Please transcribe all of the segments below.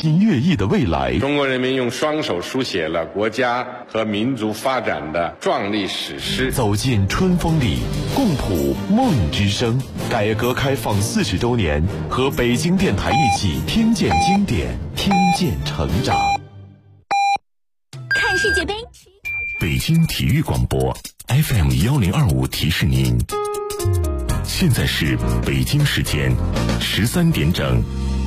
音乐艺的未来。 中国人民用双手书写了国家和民族发展的壮丽史诗。 走进春风里，共谱梦之声。改革开放40周年，和北京电台一起听见经典，听见成长。 看世界杯， 北京体育广播 FM1025提示您，现在是北京时间13点整。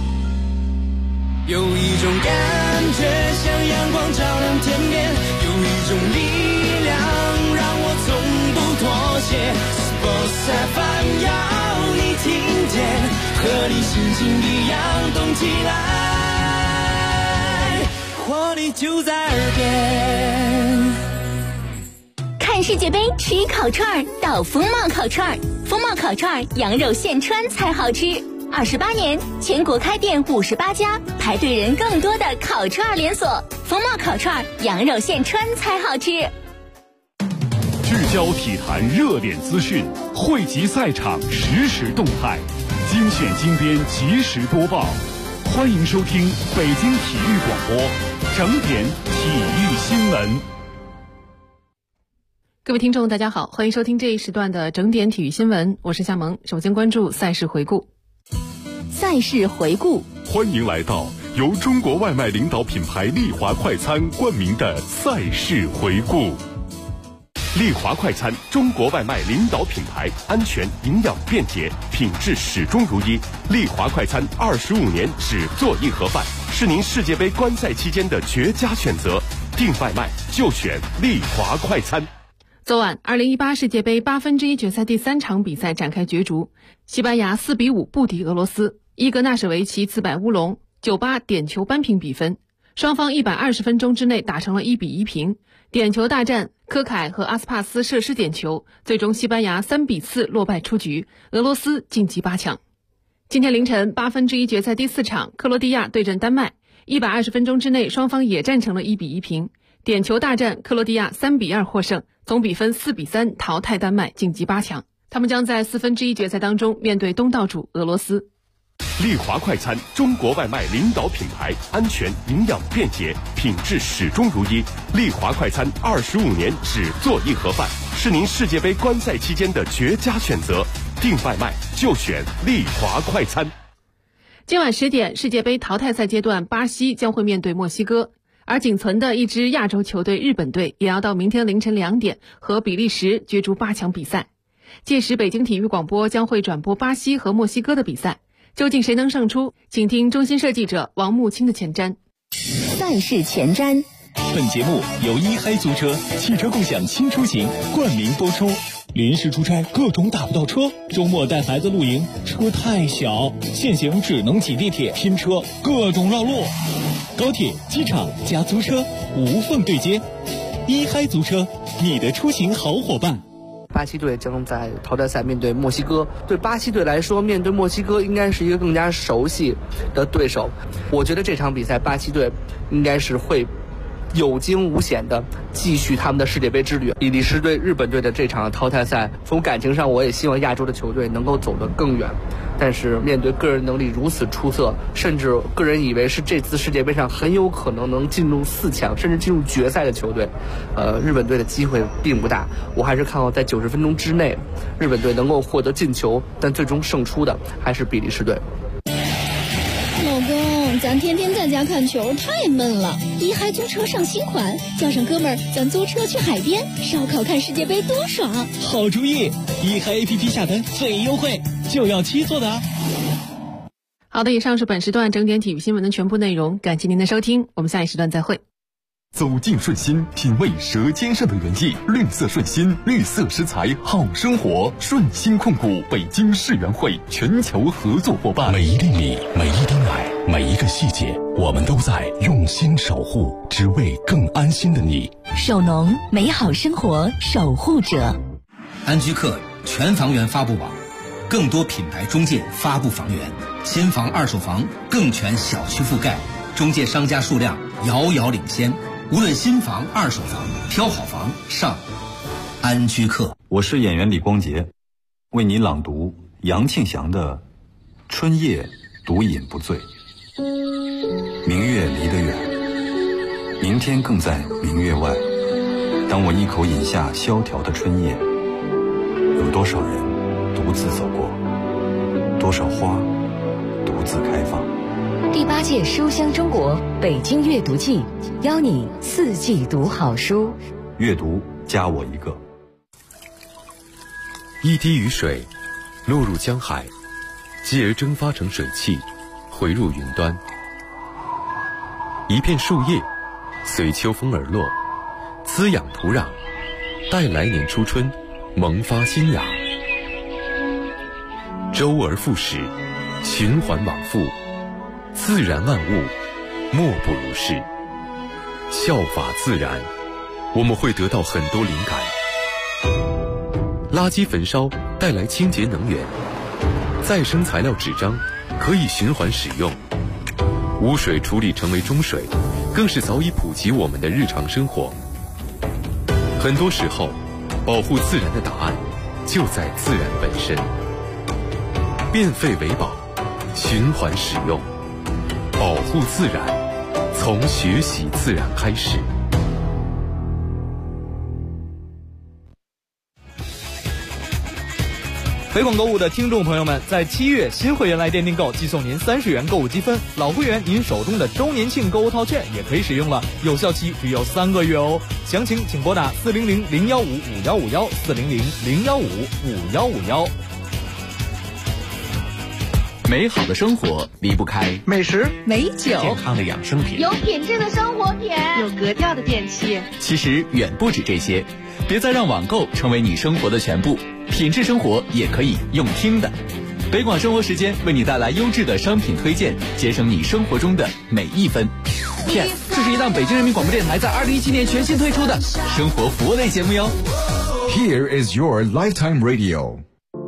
有一种感觉像阳光照亮天边，有一种力量让我从不妥协。Sports FM 要你听见，和你心情一样动起来，活力就在耳边。 看世界杯吃烤串到风貌烤串，风貌烤串羊肉现穿才好吃。28年，全国开店58家，排队人更多的烤串连锁。风貌烤串羊肉现穿才好吃。 聚焦体坛热点资讯，汇集赛场实时动态，精选精编及时播报。欢迎收听北京体育广播整点体育新闻。 各位听众大家好，欢迎收听这一时段的整点体育新闻，我是夏萌。首先关注赛事回顾。 赛事回顾， 欢迎来到由中国外卖领导品牌丽华快餐冠名的赛事回顾。丽华快餐，中国外卖领导品牌，安全、营养、便捷，品质始终如一。丽华快餐25年只做一盒饭，是您世界杯观赛期间的绝佳选择。订外卖就选丽华快餐。 昨晚2018世界杯1/8决赛第3场比赛展开角逐，西班牙4-5不敌俄罗斯，伊格纳什维奇自摆乌龙，98点球扳平比分，双方120分钟之内打成了1-1平。点球大战，科凯和阿斯帕斯射失点球，最终西班牙3-4落败出局，俄罗斯晋级8强。今天凌晨1/8决赛第4场，克罗地亚对阵丹麦，120分钟之内双方也战成了1-1平。点球大战，克罗地亚3-2获胜，总比分4-3淘汰丹麦晋级8强。他们将在1/4决赛当中面对东道主俄罗斯。 丽华快餐，中国外卖领导品牌，安全、营养、便捷，品质始终如一。丽华快餐25年只做一盒饭，是您世界杯观赛期间的绝佳选择。订外卖就选丽华快餐。 今晚10点，世界杯淘汰赛阶段，巴西将会面对墨西哥，而仅存的一支亚洲球队日本队也要到明天凌晨2点和比利时角逐8强比赛。届时北京体育广播将会转播巴西和墨西哥的比赛，究竟谁能胜出？请听中新社记者王木青的前瞻。 赛事前瞻。 本节目由一嗨租车汽车共享新出行冠名播出。临时出差各种打不到车，周末带孩子露营车太小，现行只能挤地铁拼车，各种绕路。高铁、机场加租车无缝对接，一嗨租车，你的出行好伙伴。 巴西队将在淘汰赛面对墨西哥，对巴西队来说，面对墨西哥应该是一个更加熟悉的对手。我觉得这场比赛巴西队应该是会有惊无险的继续他们的世界杯之旅。比利时队、日本队的这场淘汰赛，从感情上我也希望亚洲的球队能够走得更远。但是面对个人能力如此出色，甚至个人以为是这次世界杯上很有可能能进入4强甚至进入决赛的球队，日本队的机会并不大。我还是看好在90分钟之内日本队能够获得进球，但最终胜出的还是比利时队。 老公，咱天天在家看球太闷了，一嗨租车上新款，叫上哥们儿，咱租车去海边烧烤看世界杯多爽！ 好主意，一嗨 APP 下单最优惠，就要7座的啊！ 好的，以上是本时段整点体育新闻的全部内容，感谢您的收听，我们下一时段再会。 走进顺心，品味舌尖上的原意，绿色顺心，绿色食材好生活。顺心控股北京世园会全球合作伙伴。每一粒米，每一滴奶，每一个细节，我们都在用心守护，只为更安心的你。 首农，美好生活守护者。 安居客全房源发布网，更多品牌中介发布房源，新房二手房更全小区覆盖，中介商家数量遥遥领先。无论新房、二手房，挑好房上安居客。 我是演员李光洁，为你朗读杨庆祥的《春夜独饮不醉》。 明月离得远，明天更在明月外。当我一口饮下萧条的春夜，有多少人独自走过，多少花独自开放。 第8届书香中国北京阅读季，邀你4季读好书。 阅读加我一个。 一滴雨水落入江海，继而蒸发成水汽，回入云端。一片树叶随秋风而落，滋养土壤，待来年初春萌发新芽。周而复始，循环往复，自然万物莫不如是。效法自然，我们会得到很多灵感。垃圾焚烧带来清洁能源，再生材料纸张可以循环使用，污水处理成为中水，更是早已普及我们的日常生活。很多时候，保护自然的答案就在自然本身。变废为宝，循环使用，保护自然，从学习自然开始。 北广购物的听众朋友们，在7月新会员来电订购，即送您30元购物积分，老会员您手中的周年庆购物套券也可以使用了，有效期只有3个月哦。详情请拨打400-0151-5151，400-0151。 美好的生活离不开美食、 美酒、 健康的养生品， 有品质的生活品， 有格调的电器。 其实远不止这些，别再让网购成为你生活的全部，品质生活也可以用听的。北广生活时间为你带来优质的商品推荐，节省你生活中的每一分。 Yes， 这是一档北京人民广播电台在2017年全新推出的生活服务类节目哟。 Here is your lifetime radio。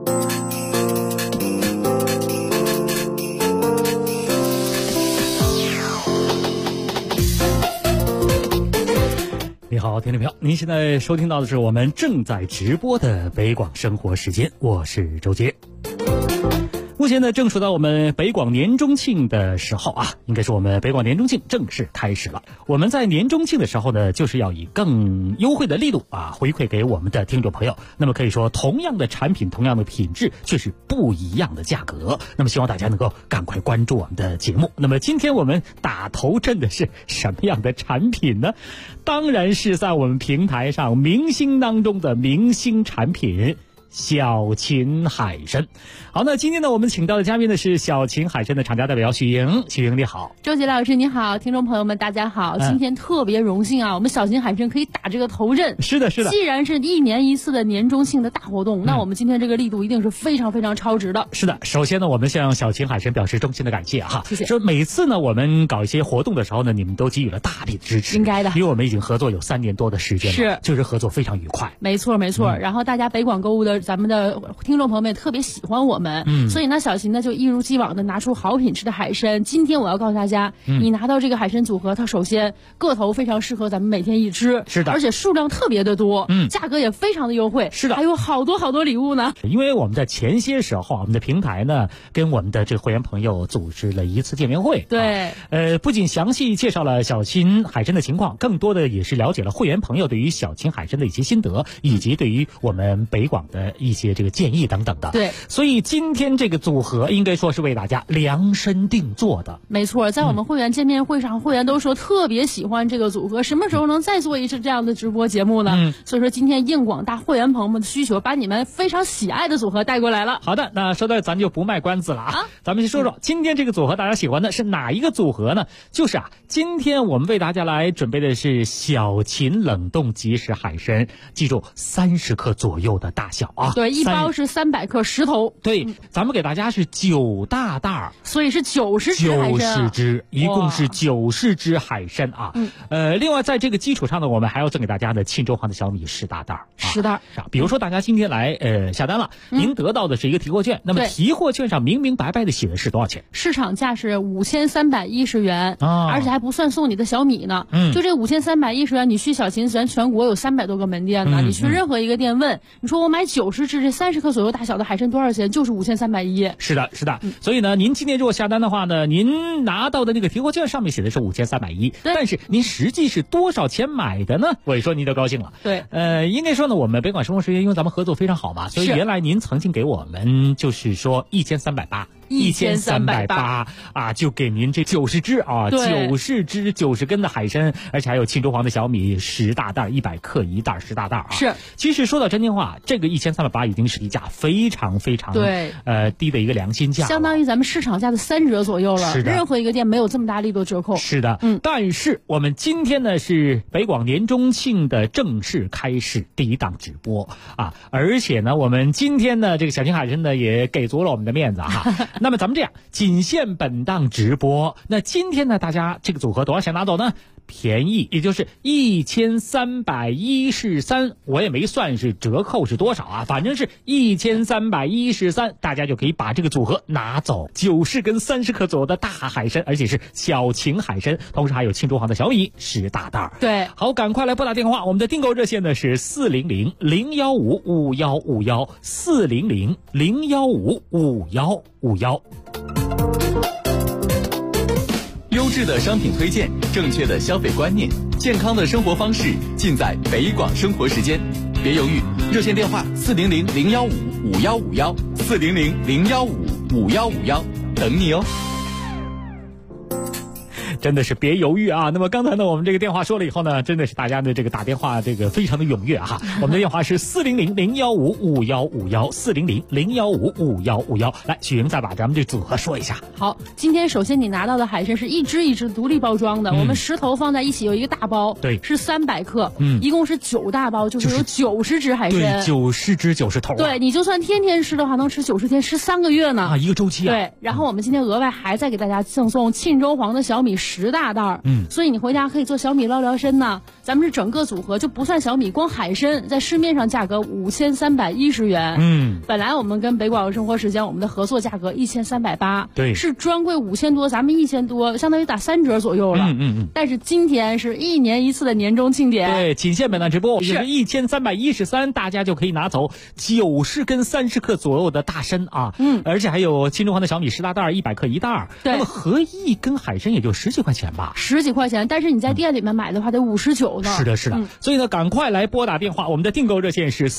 你好，听众朋友，您现在收听到的是我们正在直播的北广生活时间，我是周杰。目前呢，正处到我们北广年中庆的时候啊，应该是我们北广年中庆正式开始了。我们在年中庆的时候呢，就是要以更优惠的力度啊，回馈给我们的听众朋友。那么可以说，同样的产品，同样的品质，却是不一样的价格。那么希望大家能够赶快关注我们的节目。那么今天我们打头阵的是什么样的产品呢？当然是在我们平台上明星当中的明星产品。小秦海参。好，那今天呢，我们请到的嘉宾呢是小秦海参的厂家代表许莹。许莹你好。 周杰老师你好，听众朋友们大家好。今天特别荣幸啊，我们小秦海参可以打这个头阵。 是的是的， 既然是1年1次的年中庆的大活动，那我们今天这个力度一定是非常非常超值的。 是的，首先呢，我们向小秦海参表示衷心的感谢哈。 谢谢。 说每次呢，我们搞一些活动的时候呢，你们都给予了大力的支持。 应该的， 因为我们已经合作有3年多的时间了， 是， 就是合作非常愉快。 没错没错。然后大家北广购物的咱们的听众朋友们也特别喜欢我们，所以呢，小秦呢就一如既往的拿出好品质的海参。今天我要告诉大家，你拿到这个海参组合，它首先个头非常适合咱们每天一吃， 是的， 而且数量特别的多，价格也非常的优惠， 是的， 还有好多好多礼物呢。 因为我们在前些时候，我们的平台呢跟我们的这个会员朋友组织了一次见面会， 对， 不仅详细介绍了小秦海参的情况，更多的也是了解了会员朋友对于小秦海参的一些心得，以及对于我们北广的一些这个建议等等的。 对， 所以今天这个组合应该说是为大家量身定做的。 没错，在我们会员见面会上，会员都说特别喜欢这个组合，什么时候能再做一次这样的直播节目呢？所以说今天应广大会员朋友们的需求，把你们非常喜爱的组合带过来了。 好的，那说到咱就不卖关子了啊，咱们先说说今天这个组合大家喜欢的是哪一个组合呢？就是今天我们为大家来准备的是小秦冷冻即食海参，记住30克左右的大小啊。 对，一包是300克10头。 对，咱们给大家是9大袋， 所以是90只海参 ，90只，一共是90只海参啊。另外在这个基础上呢，我们还要赠给大家的沁州黄的小米10大袋 ，10袋。 比如说大家今天来下单了，您得到的是一个提货券，那么提货券上明明白白的写的是多少钱？ 市场价是5310元，而且还不算送你的小米呢。就这5310元，你去小秦咱全国有300多个门店呢，你去任何一个店问，你说我买90 90只这30克左右大小的海参多少钱？就是5310。 是的，是的。所以呢，您今天如果下单的话呢，您拿到的那个提货券上面写的是5310，但是您实际是多少钱买的呢？我一说您就高兴了。 对， 应该说呢，我们北广生活时间因为咱们合作非常好嘛，所以原来您曾经给我们就是说1380啊，就给您这90只啊，90只90根的海参，而且还有庆州黄的小米10大袋，100克一袋10大袋啊。 是， 其实说到真心话，这个1380已经是一价非常非常低的一个良心价， 相当于咱们市场价的3折左右了。 是的， 任何一个店没有这么大力度折扣。 是的，但是我们今天呢是北广年中庆的正式开始第一档直播啊，而且呢我们今天呢这个小青海参呢也给足了我们的面子哈。那么咱们这样，仅限本档直播。那今天呢，大家这个组合多少钱拿走呢？便宜，也就是1313，我也没算是折扣是多少啊，反正是1313，大家就可以把这个组合拿走。90根30克左右的大海参，而且是小青海参，同时还有庆州黄的小米10大袋。 对， 好，赶快来拨打电话，我们的订购热线呢是400-015-5151，400-015-5151。 优质的商品推荐，正确的消费观念，健康的生活方式，尽在北广生活时间。别犹豫，热线电话400-015-5151，400-015-5151，等你哦。 真的是别犹豫啊！那么刚才呢，我们这个电话说了以后呢，真的是大家的这个打电话这个非常的踊跃哈。我们的电话是400-015-5151，400-015-5151。来，许莹再把咱们这组合说一下。 好，今天首先你拿到的海参是一只一只独立包装的，我们10头放在一起有一个大包， 对， 是300克，一共是9大包，就是有90只海参， 对，90只90头。 对，你就算天天吃的话，能吃90天，吃3个月呢啊，一个周期啊。 对，然后我们今天额外还再给大家赠送庆州黄的小米10大袋，所以你回家可以做小米捞辽参呢。咱们是整个组合就不算小米，光海参在市面上价格5310元，本来我们跟北广生活时间我们的合作价格1380， 对， 是专柜5000多，咱们1000多，相当于打3折左右了，但是今天是1年1次的年终庆典， 对，仅限本档直播，是1313，大家就可以拿走90根30克左右的大参啊，而且还有庆州黄的小米10大袋，100克一袋， 对， 那么合一根海参也就10几块钱吧 ，10几块钱，但是你在店里面买的话得59呢。 是的，是的，所以呢，赶快来拨打电话，我们的订购热线是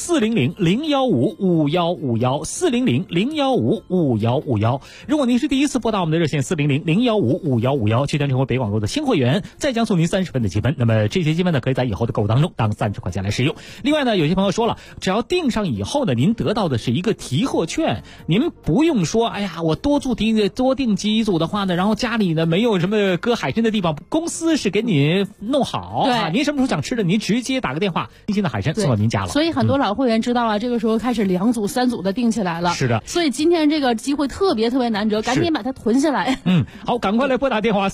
400-015-5151，400-015-5151。如果您是第一次拨打我们的热线400-015-5151，去将成为北广购的新会员，再将送您30分的积分。那么这些积分呢，可以在以后的购物当中当30块钱来使用。另外呢，有些朋友说了，只要订上以后呢，您得到的是一个提货券，您不用说，哎呀，我多订几组的话呢，然后家里呢没有什么搁海参的地方，公司是给你弄好， 对， 您什么时候想吃的，您直接打个电话，新鲜的海参送到您家了。 所以很多老会员知道了，这个时候开始2组3组的订起来了。 是的， 所以今天这个机会特别难得，赶紧把它囤下来。 好，赶快来拨打电话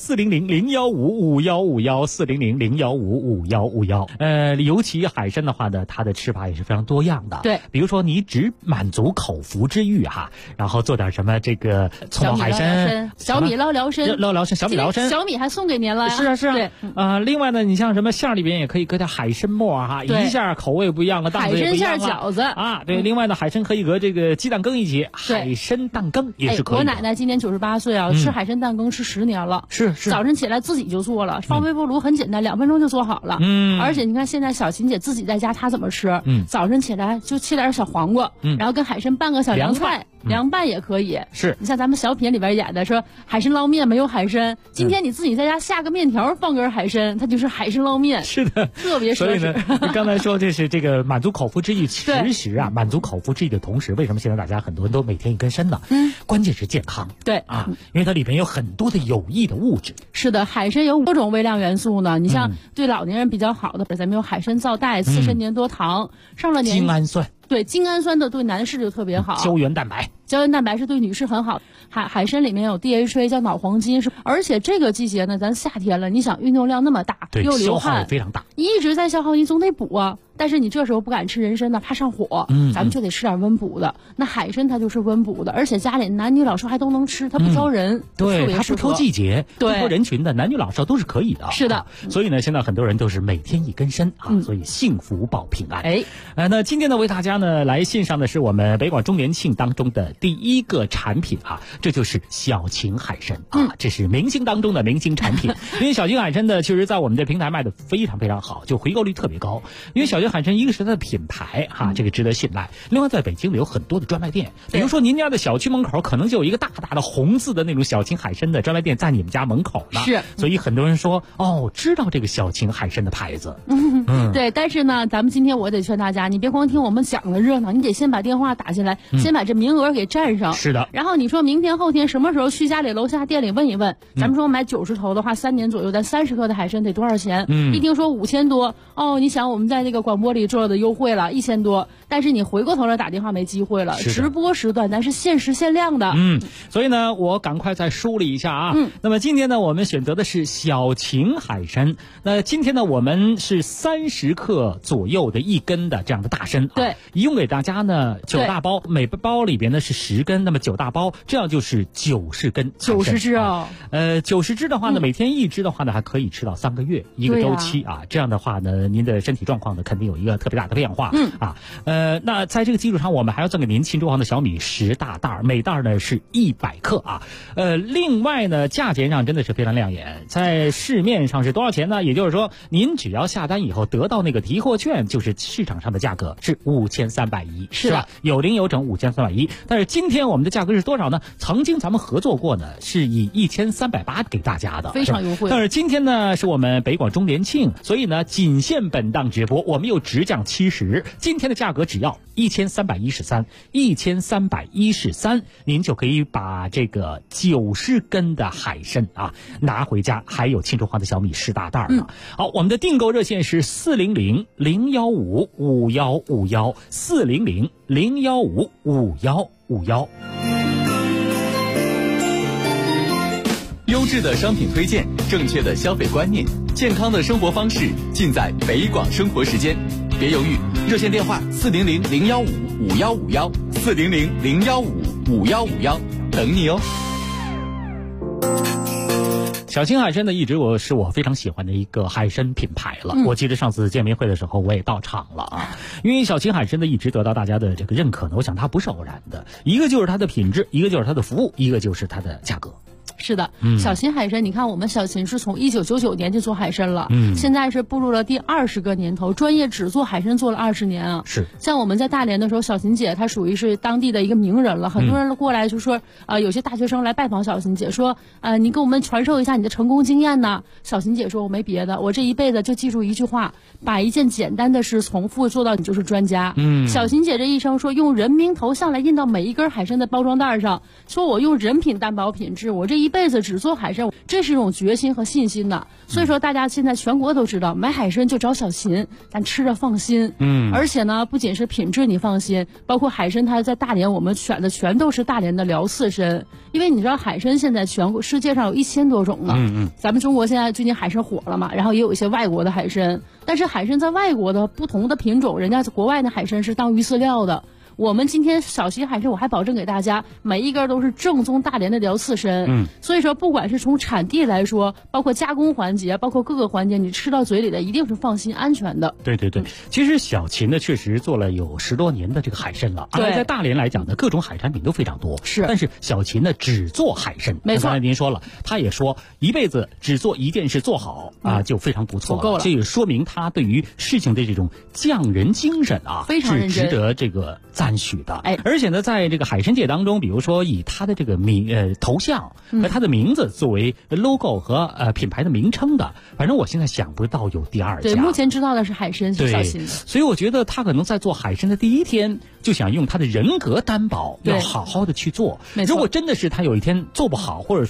400-015-5151，400-015-5151。尤其海参的话呢，它的吃法也是非常多样的。 对， 比如说你只满足口腹之欲哈，然后做点什么这个葱爆海参、 小米捞辽参、 小米辽参， 小米还送给您了呀。 是啊， 对另外呢，你像什么馅里边也可以搁点海参末哈，一下口味不一样了，档次也不一样了。 海参馅饺子啊，对，另外呢，海参可以搁这个鸡蛋羹一起，海参蛋羹也是可以的。 我奶奶今年98岁啊，吃海参蛋羹吃10年了， 是早晨起来自己就做了，放微波炉很简单，2分钟就做好了。而且你看现在小琴姐自己在家，她怎么吃？早晨起来就切点小黄瓜，然后跟海参拌个小凉菜，凉拌也可以。 是你像咱们小品里边演的说海参捞面没有海参，今天你自己在家下个面条放根海参，它就是海参捞面。 是的， 特别奢侈。 所以呢，刚才说这是这个满足口腹之欲，其实啊，满足口腹之欲的同时，为什么现在大家很多人都每天一根参呢？关键是健康。 对啊，因为它里面有很多的有益的物质。 是的，海参有多种微量元素呢。你像对老年人比较好的，咱们有海参皂苷、刺参粘多糖，上了年纪精氨酸。 对，精氨酸的对男士就特别好。 胶原蛋白是对女士很好。海参里面有 DHA 叫脑黄金，而且这个季节呢，咱夏天了，你想运动量那么大，又流汗， 消耗也非常大， 一直在消耗，你总得补啊。 但是你这时候不敢吃人参呢，怕上火，咱们就得吃点温补的。那海参它就是温补的，而且家里男女老少还都能吃，它不挑人， 对，它不挑季节，不挑人群的，男女老少都是可以的。 是的， 所以呢，现在很多人都是每天一根参啊，所以幸福保平安。那今天呢，为大家呢来献上的是我们北广周年庆当中的第一个产品啊，这就是小秦海参啊，这是明星当中的明星产品。因为小秦海参呢，确实在我们的平台卖的非常非常好，就回购率特别高。因为小秦海参一个是它的品牌哈，这个值得信赖。另外，在北京有很多的专卖店，比如说您家的小区门口可能就有一个大大的红字的那种小秦海参的专卖店在你们家门口呢。 是， 所以很多人说知道这个小秦海参的牌子。 对，但是呢，咱们今天我得劝大家，你别光听我们讲的热闹，你得先把电话打进来，先把这名额给占上。 是的。 然后你说明天后天什么时候去家里楼下店里问一问，咱们说买90头的话，3年左右的30克的海参得多少钱？一听说5000多，你想我们在那个广播里做的优惠了1000多，但是你回过头来打电话没机会了，直播时段咱是限时限量的。 所以呢，我赶快再梳理一下啊。那么今天呢，我们选择的是小秦海参。那今天呢，我们是30克左右的1根的这样的大参。 对， 一共给大家呢9大包，每包里边呢是10根，那么9大包，这样就是90根。 90只啊 ，90只的话呢，每天1只的话呢，还可以吃到3个月一个周期啊。这样的话呢，您的身体状况呢，肯定有一个特别大的变化。那在这个基础上，我们还要赠给您庆州行的小米10大袋，每袋呢是100克啊。另外呢，价钱上真的是非常亮眼，在市面上是多少钱呢？也就是说，您只要下单以后得到那个提货券，就是市场上的价格是5310，是吧？有零有整5310。但是今天我们的价格是多少呢？曾经咱们合作过呢，是以1380给大家的， 非常优惠。 但是今天呢，是我们北广周年庆，所以呢，仅限本档直播，我们又直降70，今天的价格只要1313，您就可以把这个90根的海参啊拿回家，还有庆州行的小米10大袋呢。好，我们的订购热线是400-015-5151，400-015-5151。 优质的商品推荐，正确的消费观念，健康的生活方式，尽在北广生活时间。别犹豫，热线电话400-015-5151，400-015-5151，等你哦。 小秦海参呢，一直是我非常喜欢的一个海参品牌了。我记得上次见面会的时候，我也到场了啊。因为小秦海参呢，一直得到大家的这个认可呢，我想它不是偶然的，一个就是它的品质，一个就是它的服务，一个就是它的价格。 是的，小秦海参，你看我们小秦是从1999年就做海参了，现在是步入了第20个年头，专业只做海参做了20年啊。 是， 像我们在大连的时候，小秦姐她属于是当地的一个名人了，很多人过来就说，有些大学生来拜访小秦姐，说，你给我们传授一下你的成功经验呢。小秦姐说，我没别的，我这一辈子就记住一句话，把一件简单的事重复做到你就是专家。小秦姐这一生说，用人名头像来印到每一根海参的包装袋上，说我用人品担保品质，我这一辈子只做海参，这是一种决心和信心的。所以说大家现在全国都知道，买海参就找小秦，咱吃着放心。而且呢，不仅是品质你放心，包括海参它在大连我们选的全都是大连的辽刺参，因为你知道海参现在全国世界上有1000多种了。咱们中国现在最近海参火了嘛，然后也有一些外国的海参，但是海参在外国的不同的品种，人家国外的海参是当鱼饲料的。我们今天小秦海参，我还保证给大家每一根都是正宗大连的辽刺参。所以说不管是从产地来说，包括加工环节，包括各个环节，你吃到嘴里的一定是放心安全的。 对，其实小秦呢确实做了有10多年的这个海参了，而在大连来讲呢，各种海产品都非常多。 是， 但是小秦呢只做海参。 没错， 刚才您说了，他也说一辈子只做一件事做好啊，就非常不错了，够了。这也说明他对于事情的这种匠人精神啊， 非常认真， 是值得这个赞许的。而且呢，在这个海参界当中，比如说以他的这个头像和他的名字作为 logo 和品牌的名称的，反正我现在想不到有第二家。 对，目前知道的是海参是小秦的。 所以我觉得他可能在做海参的第一天就想用他的人格担保，要好好的去做。如果真的是他有一天做不好，或者说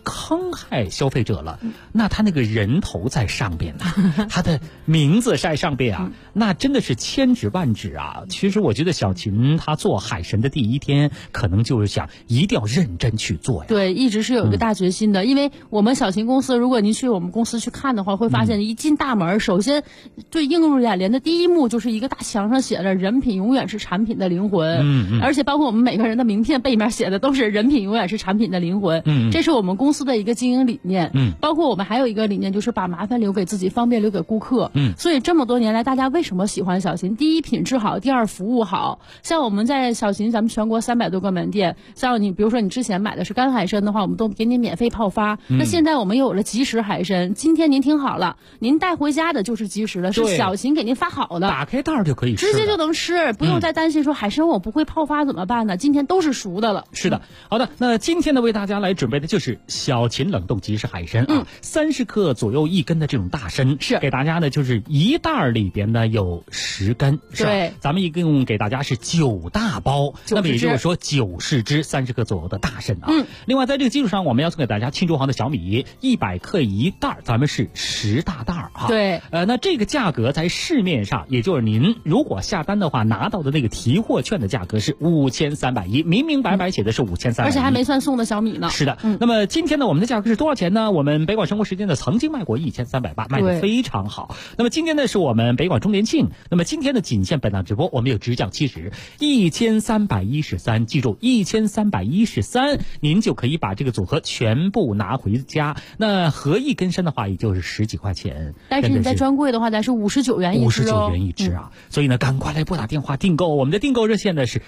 坑害消费者了，那他那个人头在上边呢，他的名字在上边啊，那真的是千指万指啊。其实我觉得小秦他做海神的第一天，可能就是想一定要认真去做呀。 对，一直是有一个大决心的，因为我们小秦公司，如果您去我们公司去看的话，会发现一进大门，首先最映入眼帘的第一幕就是一个大墙上写着"人品永远是产品的灵魂"，而且包括我们每个人的名片背面写的都是"人品永远是产品的灵魂"，这是我们公司的一个经营理念。包括我们还有一个理念，就是把麻烦留给自己，方便留给顾客。所以这么多年来，大家为什么喜欢小秦？第一，品质好；第二，服务好。像我们在小秦，咱们全国300多个门店，像你比如说你之前买的是干海参的话，我们都给你免费泡发。那现在我们又有了即食海参，今天您听好了，您带回家的就是即食的，是小秦给您发好的， 打开袋就可以吃， 直接就能吃，不用再担心说海参我不会泡发怎么办呢？今天都是熟的了。 是的，好的，那今天呢为大家来准备的就是小秦冷冻即食海参啊，30克左右1根的这种大参，是给大家呢就是一袋里边呢有10根，是吧？ 对， 咱们一共给大家是9大包，那么也就是说90只30克左右的大参啊。另外在这个基础上，我们要送给大家庆州行的小米100克一袋，咱们是10大袋啊。 对， 那这个价格在市面上，也就是您如果下单的话拿到的那个提货券的价格是5310，明明白白写的是5310， 而且还没算送的小米呢。 是的，那么今天呢，我们的价格是多少钱呢？我们北广生活时间呢曾经卖过1380，卖得非常好。那么今天呢是我们北广周年庆，那么今天的仅限本档直播，我们有直降70 1313，记住1313，您就可以把这个组合全部拿回家。那合一根参的话，也就是10几块钱， 但是你在专柜的话，咱是59元一只 ，59元一只啊。所以呢，赶快来拨打电话订购，我们的订购热线呢是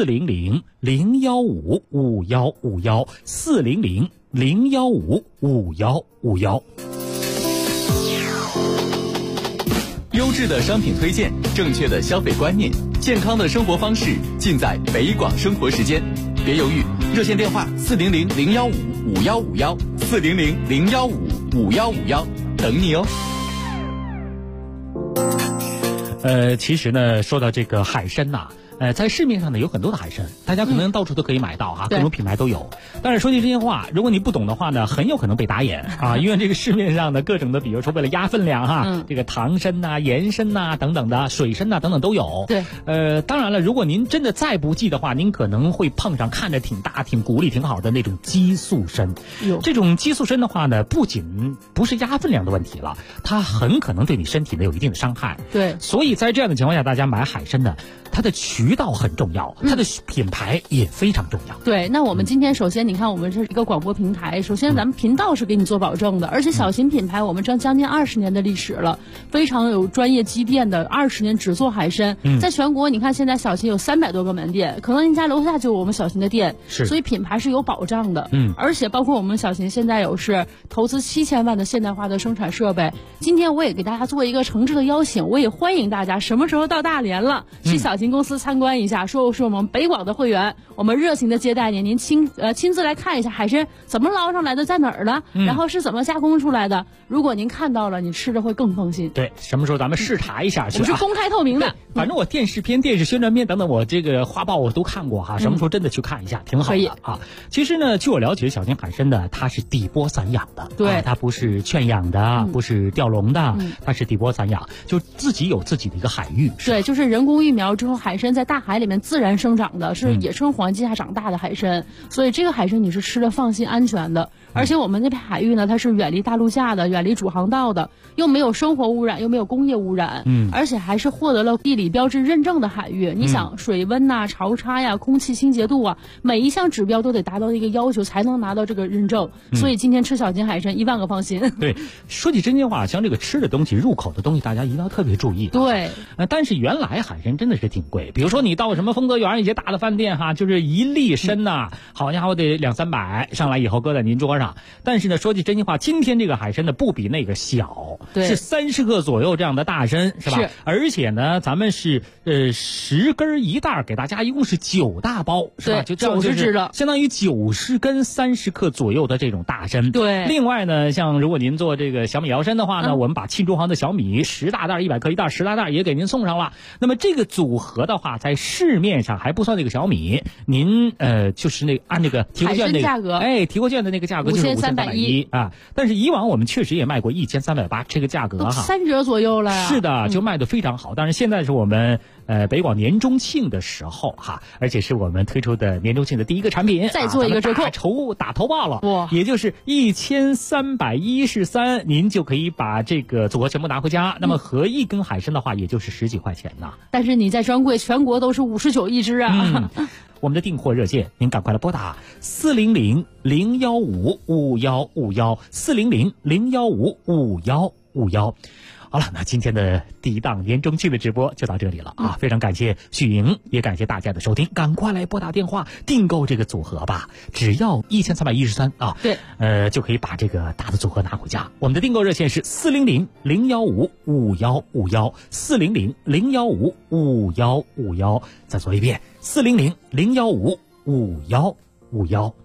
400-015-5151，400-015-5151。 优质的商品推荐，正确的消费观念，健康的生活方式，尽在北广生活时间。别犹豫，热线电话400-015-5151，400-015-5151，等你哦。 其实呢，说到这个海参呐，在市面上呢有很多的海参，大家可能到处都可以买到哈，各种品牌都有。但是说句真心话，如果你不懂的话呢，很有可能被打眼啊，因为这个市面上的各种的，比如说为了压分量哈，这个糖参呐、盐参呐等等的，水参呐等等都有。 对， 当然了，如果您真的再不济的话，您可能会碰上看着挺大、挺骨力挺好的那种激素参。这种激素参的话呢，不仅不是压分量的问题了，它很可能对你身体呢有一定的伤害。 对， 所以在这样的情况下，大家买海参呢，它的渠道很重要，它的品牌也非常重要。 对，那我们今天首先你看，我们是一个广播平台，首先咱们频道是给你做保证的，而且小秦品牌我们将近20年的历史了，非常有专业积淀的，20年只做海参。在全国你看现在小秦有300多个门店，可能您家楼下就有我们小秦的店，所以品牌是有保障的。而且包括我们小秦现在有是投资7000万的现代化的生产设备。今天我也给大家做一个诚挚的邀请，我也欢迎大家什么时候到大连了，去小秦公司参观一下，说是我们北广的会员，我们热情的接待您，您亲自来看一下海参怎么捞上来的，在哪儿了，然后是怎么加工出来的。如果您看到了，你吃着会更放心。 对，什么时候咱们视察一下去？ 我们是公开透明的。 反正我电视片、电视宣传片等等，我这个画报我都看过哈。什么时候真的去看一下，挺好的啊。其实呢，据我了解，小秦海参呢，它是底波散养的， 对， 它不是圈养的，不是钓笼的，它是底波散养，就自己有自己的一个海域。 对，就是人工育苗之后，海参在大海里面自然生长的，是野生环境下长大的海参，所以这个海参你是吃的放心安全的。而且我们那片海域呢，它是远离大陆架的，远离主航道的，又没有生活污染，又没有工业污染，而且还是获得了地理标志认证的海域。你想水温呐、潮差呀、空气清洁度啊，每一项指标都得达到一个要求才能拿到这个认证。所以今天吃小秦海参10000个放心。 对，说起真心话，像这个吃的东西、入口的东西，大家一定要特别注意。 对， 但是原来海参真的是挺贵，比如说你到什么丰泽园一些大的饭店哈，就是一粒参呐，好家伙得200-300，上来以后搁在您桌上。但是呢，说句真心话，今天这个海参呢不比那个小，是30克左右这样的大参，是吧？而且呢，咱们是10根一袋，给大家一共是9大包，是吧？就 90只了， 相当于90根30克左右的这种大参。 对。 另外呢，像如果您做这个小米摇参的话呢，我们把庆州行的小米10大袋100克一袋10大袋也给您送上了。那么这个组合的话， 在市面上还不算这个小米，您就是按那个提货券那个价格， 提货券的那个价格就是5310啊。但是以往我们确实也卖过1380这个价格哈 ，3折左右了呀。 是的，就卖得非常好。但是现在是我们北广年中庆的时候哈，而且是我们推出的年中庆的第一个产品， 再做一个折扣， 打头报了哇， 也就是1313，您就可以把这个组合全部拿回家。那么合一根海参的话，也就是10几块钱呐。 但是你在专柜全国都是59一只啊。 我们的订货热线，您赶快来拨打400-015-5151，400-015-5151。好了，那今天的第一档年中庆的直播就到这里了啊！非常感谢许莹，也感谢大家的收听，赶快来拨打电话订购这个组合吧，只要1313啊， 对， 就可以把这个大的组合拿回家。我们的订购热线是400-015-5151，400-015-5151，再说一遍，400-015-5151。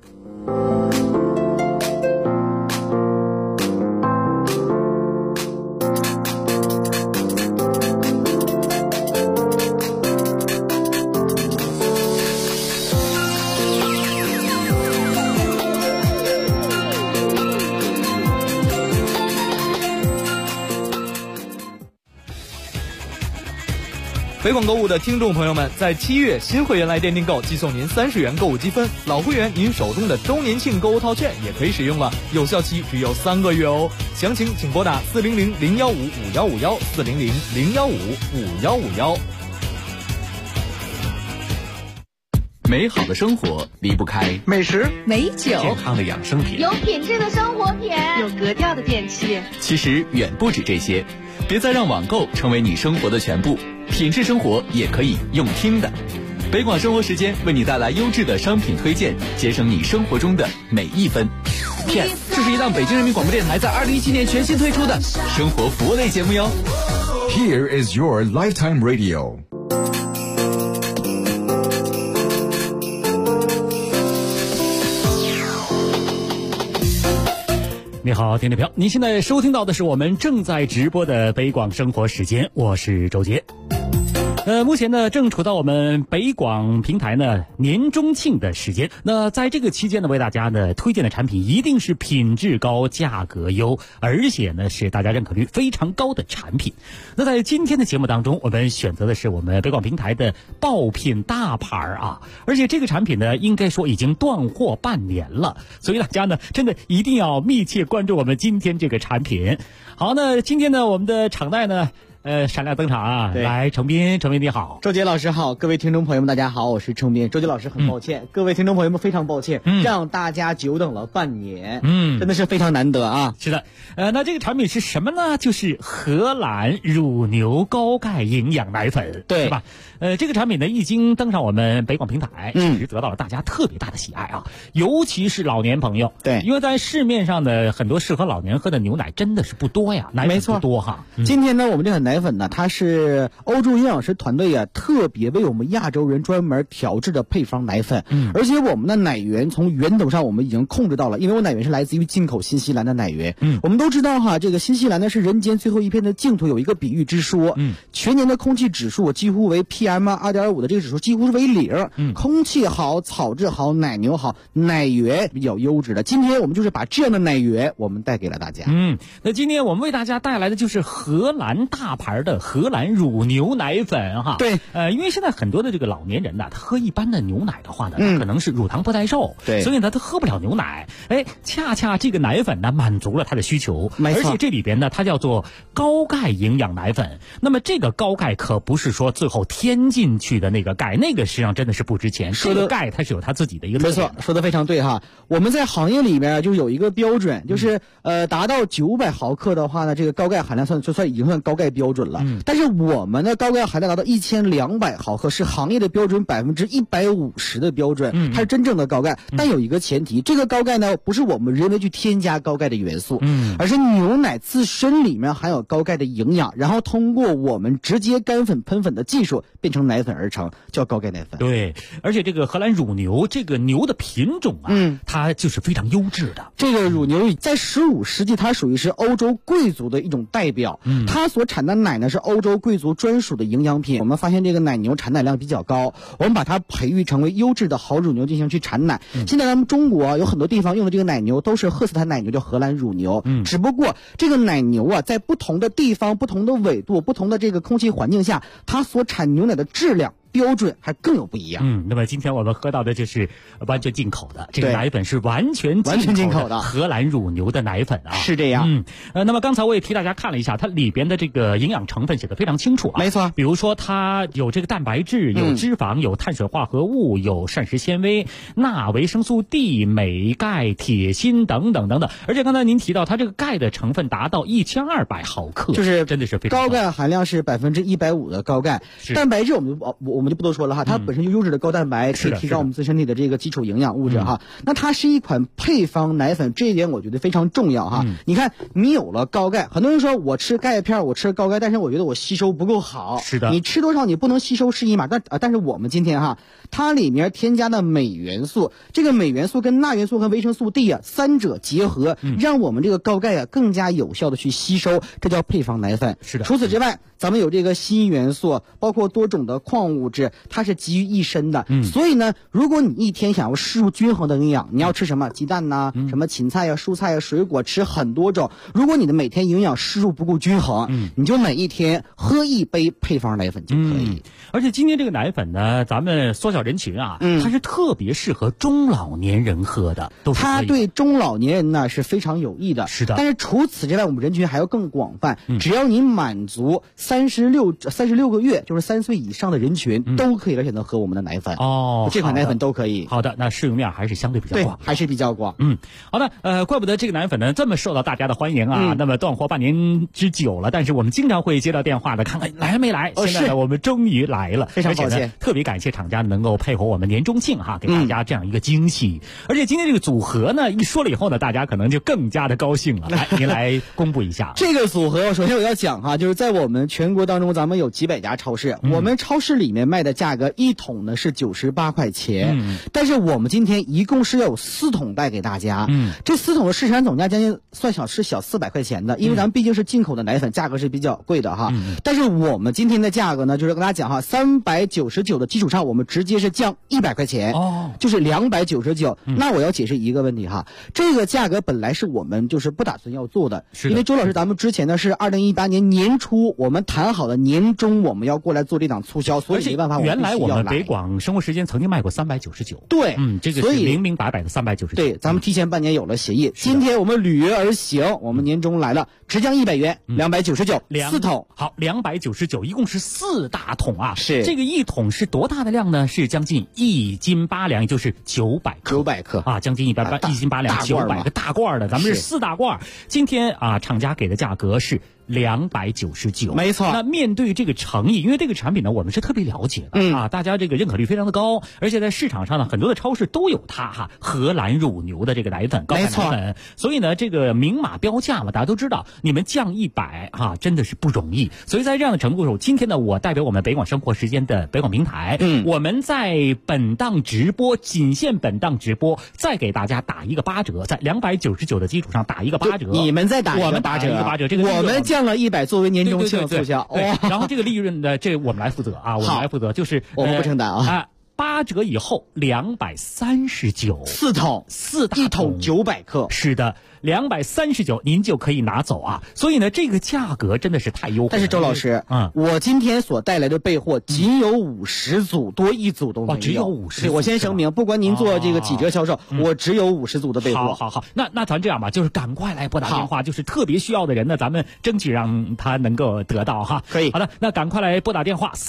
北广购物的听众朋友们，在7月新会员来电订购，寄送您30元购物积分；老会员您手中的周年庆购物套券也可以使用了，有效期只有3个月哦。详情请拨打400-015-5151，400-015-5151。 美好的生活离不开美食、 美酒、 健康的养生品、 有品质的生活品、 有格调的电器。 其实远不止这些，别再让网购成为你生活的全部。品质生活也可以用听的，北广生活时间为你带来优质的商品推荐，节省你生活中的每一分。 PS， 这是一档北京人民广播电台在2017年全新推出的生活服务类节目哟。 Here is your lifetime radio。 你好，听众朋友，您现在收听到的是我们正在直播的北广生活时间，我是周杰。目前呢正处到我们北广平台呢年中庆的时间。那在这个期间呢，为大家呢推荐的产品一定是品质高、价格优，而且呢是大家认可率非常高的产品。那在今天的节目当中，我们选择的是我们北广平台的爆品大牌啊，而且这个产品呢应该说已经断货半年了，所以大家呢真的一定要密切关注我们今天这个产品。好，那今天呢我们的场代呢闪亮登场啊！来，程斌你好， 周杰老师好，各位听众朋友们大家好，我是程斌。周杰老师很抱歉，各位听众朋友们非常抱歉，让大家久等了半年，真的是非常难得啊。 是的，那这个产品是什么呢？就是荷兰乳牛高钙营养奶粉， 对， 是吧？这个产品呢一经登上我们北广平台，确实得到了大家特别大的喜爱啊，尤其是老年朋友， 对， 因为在市面上的很多适合老年喝的牛奶真的是不多呀，奶粉不多哈。 今天呢，我们这款奶粉呢，它是欧洲营养师团队啊特别为我们亚洲人专门调制的配方奶粉，而且我们的奶源从源头上我们已经控制到了，因为我奶源是来自于进口新西兰的奶源。我们都知道哈，这个新西兰呢是人间最后一片的净土，有一个比喻之说，全年的空气指数几乎为 PM2.5 的这个指数几乎是为0，空气好，草质好，奶牛好，奶源比较优质的。今天我们就是把这样的奶源我们带给了大家。 那今天我们为大家带来的就是荷兰大牌的荷兰乳牛奶粉哈。 对， 因为现在很多的这个老年人呢，他喝一般的牛奶的话呢，他可能是乳糖不耐受， 对， 所以呢他喝不了牛奶。恰恰这个奶粉呢满足了他的需求，而且这里边呢它叫做高钙营养奶粉。那么这个高钙可不是说最后添进去的那个钙，那个实际上真的是不值钱。这个钙它是有它自己的一个特点。 没错，说的非常对哈。我们在行业里面就是有一个标准，就是达到900毫克的话呢，这个高钙含量已经算高钙标准了。但是我们的高钙含量达到1200毫克是行业的标准150%的标准，它是真正的高钙。但有一个前提，这个高钙呢不是我们人为去添加高钙的元素，而是牛奶自身里面含有高钙的营养，然后通过我们直接干粉喷粉的技术变成奶粉而成，叫高钙奶粉。 对，而且这个荷兰乳牛这个牛的品种啊，它就是非常优质的。 这个乳牛在15世纪它属于是欧洲贵族的一种代表，它所产的款奶呢是欧洲贵族专属的营养品，我们发现这个奶牛产奶量比较高，我们把它培育成为优质的好乳牛进行去产奶。现在咱们中国有很多地方用的这个奶牛都是赫斯坦奶牛，叫荷兰乳牛。只不过这个奶牛啊，在不同的地方、不同的纬度、不同的这个空气环境下，它所产牛奶的质量标准还更有不一样。 那么今天我们喝到的就是完全进口的，这个奶粉是完全进口的荷兰乳牛的奶粉啊， 是这样。 那么刚才我也替大家看了一下，它里边的这个营养成分写得非常清楚啊， 没错。 比如说它有这个蛋白质，有脂肪，有碳水化合物，有膳食纤维、钠、维生素 D、镁、钙、铁、锌等等等等。而且刚才您提到它这个钙的成分达到1200毫克， 就是真的是非常高钙含量是150%的高钙。蛋白质我们就不多说了哈，它本身就优质的高蛋白，可以提高我们自身体的这个基础营养物质哈。那它是一款配方奶粉，这一点我觉得非常重要哈。你看，你有了高钙，很多人说我吃钙片，我吃高钙，但是我觉得我吸收不够好。 是的， 你吃多少你不能吸收是一码，但是我们今天哈，它里面添加的镁元素，这个镁元素跟钠元素和维生素 D 啊三者结合，让我们这个高钙啊更加有效的去吸收，这叫配方奶粉。 是的。 除此之外，咱们有这个锌元素，包括多种的矿物质，它是集于一身的。所以呢，如果你一天想要摄入均衡的营养，你要吃什么鸡蛋呐、什么芹菜呀、蔬菜呀、水果，吃很多种。如果你的每天营养摄入不够均衡，你就每一天喝一杯配方奶粉就可以。 而且今天这个奶粉呢，咱们缩小人群啊，它是特别适合中老年人喝的， 它对中老年人呢是非常有益的。 是的。 但是除此之外，我们人群还要更广泛，只要你满足36个月，就是3岁以上的人群，都可以来选择喝我们的奶粉。这款奶粉都可以。 好的，那适用面还是相对比较广， 还是比较广。 好的，怪不得这个奶粉呢这么受到大家的欢迎啊。那么断货半年之久了，但是我们经常会接到电话的，看看来没来。现在呢，我们终于来了， 非常抱歉， 特别感谢厂家能够配合我们年终庆哈，给大家这样一个惊喜。而且今天这个组合呢，一说了以后呢，大家可能就更加的高兴了。来，您来公布一下这个组合。首先我要讲哈，就是在我们全国当中，咱们有几百家超市，我们超市里面卖的价格一桶呢是98块钱，但是我们今天一共是要有4桶带给大家。这4桶的市场总价将近算小是小400块钱的，因为咱们毕竟是进口的奶粉，价格是比较贵的哈。但是我们今天的价格呢，就是跟大家讲哈，399的基础上，我们直接是降100块钱，就是299。那我要解释一个问题哈，这个价格本来是我们就是不打算要做的，因为周老师咱们之前呢是2018年年初我们谈好的年终我们要过来做这档促销，所以没办法， 原来我们北广生活时间曾经卖过399。 对， 这个是明明白白的399。 对，咱们提前半年有了协议，今天我们履约而行，我们年终来了，直降100元，299，4桶。 好，299，一共是4大桶啊。 是这个一桶是多大的量呢？是将近1斤8两，也就是900 克啊，将近1斤8两，900个大罐的，咱们是4大罐。今天啊，厂家给的价格是299， 没错。 那面对这个诚意，因为这个产品呢，我们是特别了解的啊，大家这个认可率非常的高，而且在市场上呢，很多的超市都有它哈，荷兰乳牛的这个奶粉，高钙奶粉。所以呢，这个明码标价嘛，大家都知道，你们降100哈，真的是不容易。所以在这样的程度上，今天呢，我代表我们北广生活时间的北广平台，我们在本档直播，仅限本档直播，再给大家打一个8折，在299的基础上打一个8折， 你们再打一个8折， 这个我们降了100作为年终庆促销， 然后这个利润的这我们来负责啊，我们来负责，就是我们不承担啊。 8折以后239，4 桶 ，4大 1桶900克， 是的，239您就可以拿走啊。所以呢，这个价格真的是太优惠了。 但是周老师，我今天所带来的备货仅有50组，多1组都没有。 只有50组。 我先声明，不管您做这个几折销售，我只有50组的备货。 好，那咱这样吧，就是赶快来拨打电话，就是特别需要的人呢，咱们争取让他能够得到哈。 可以。 好的，那赶快来拨打电话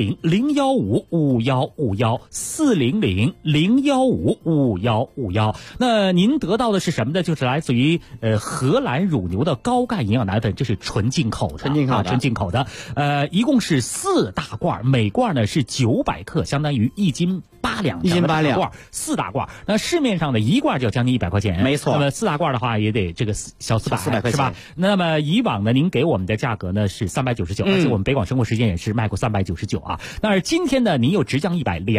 400-015-5151，400-015-5151。那您得到的是什么呢？就是来自于荷兰乳牛的高钙营养奶粉，这是纯进口的，纯进口的。一共是4大罐，每罐呢是900克，相当于1斤 8两 ，1斤8两罐，4大罐。那市面上的一罐就要将近100块钱， 没错。 那么4大罐的话也得这个小400 块钱， 是吧？那么以往呢，您给我们的价格呢是399，而且我们北广生活时间也是卖过399啊。但是今天呢，您又直降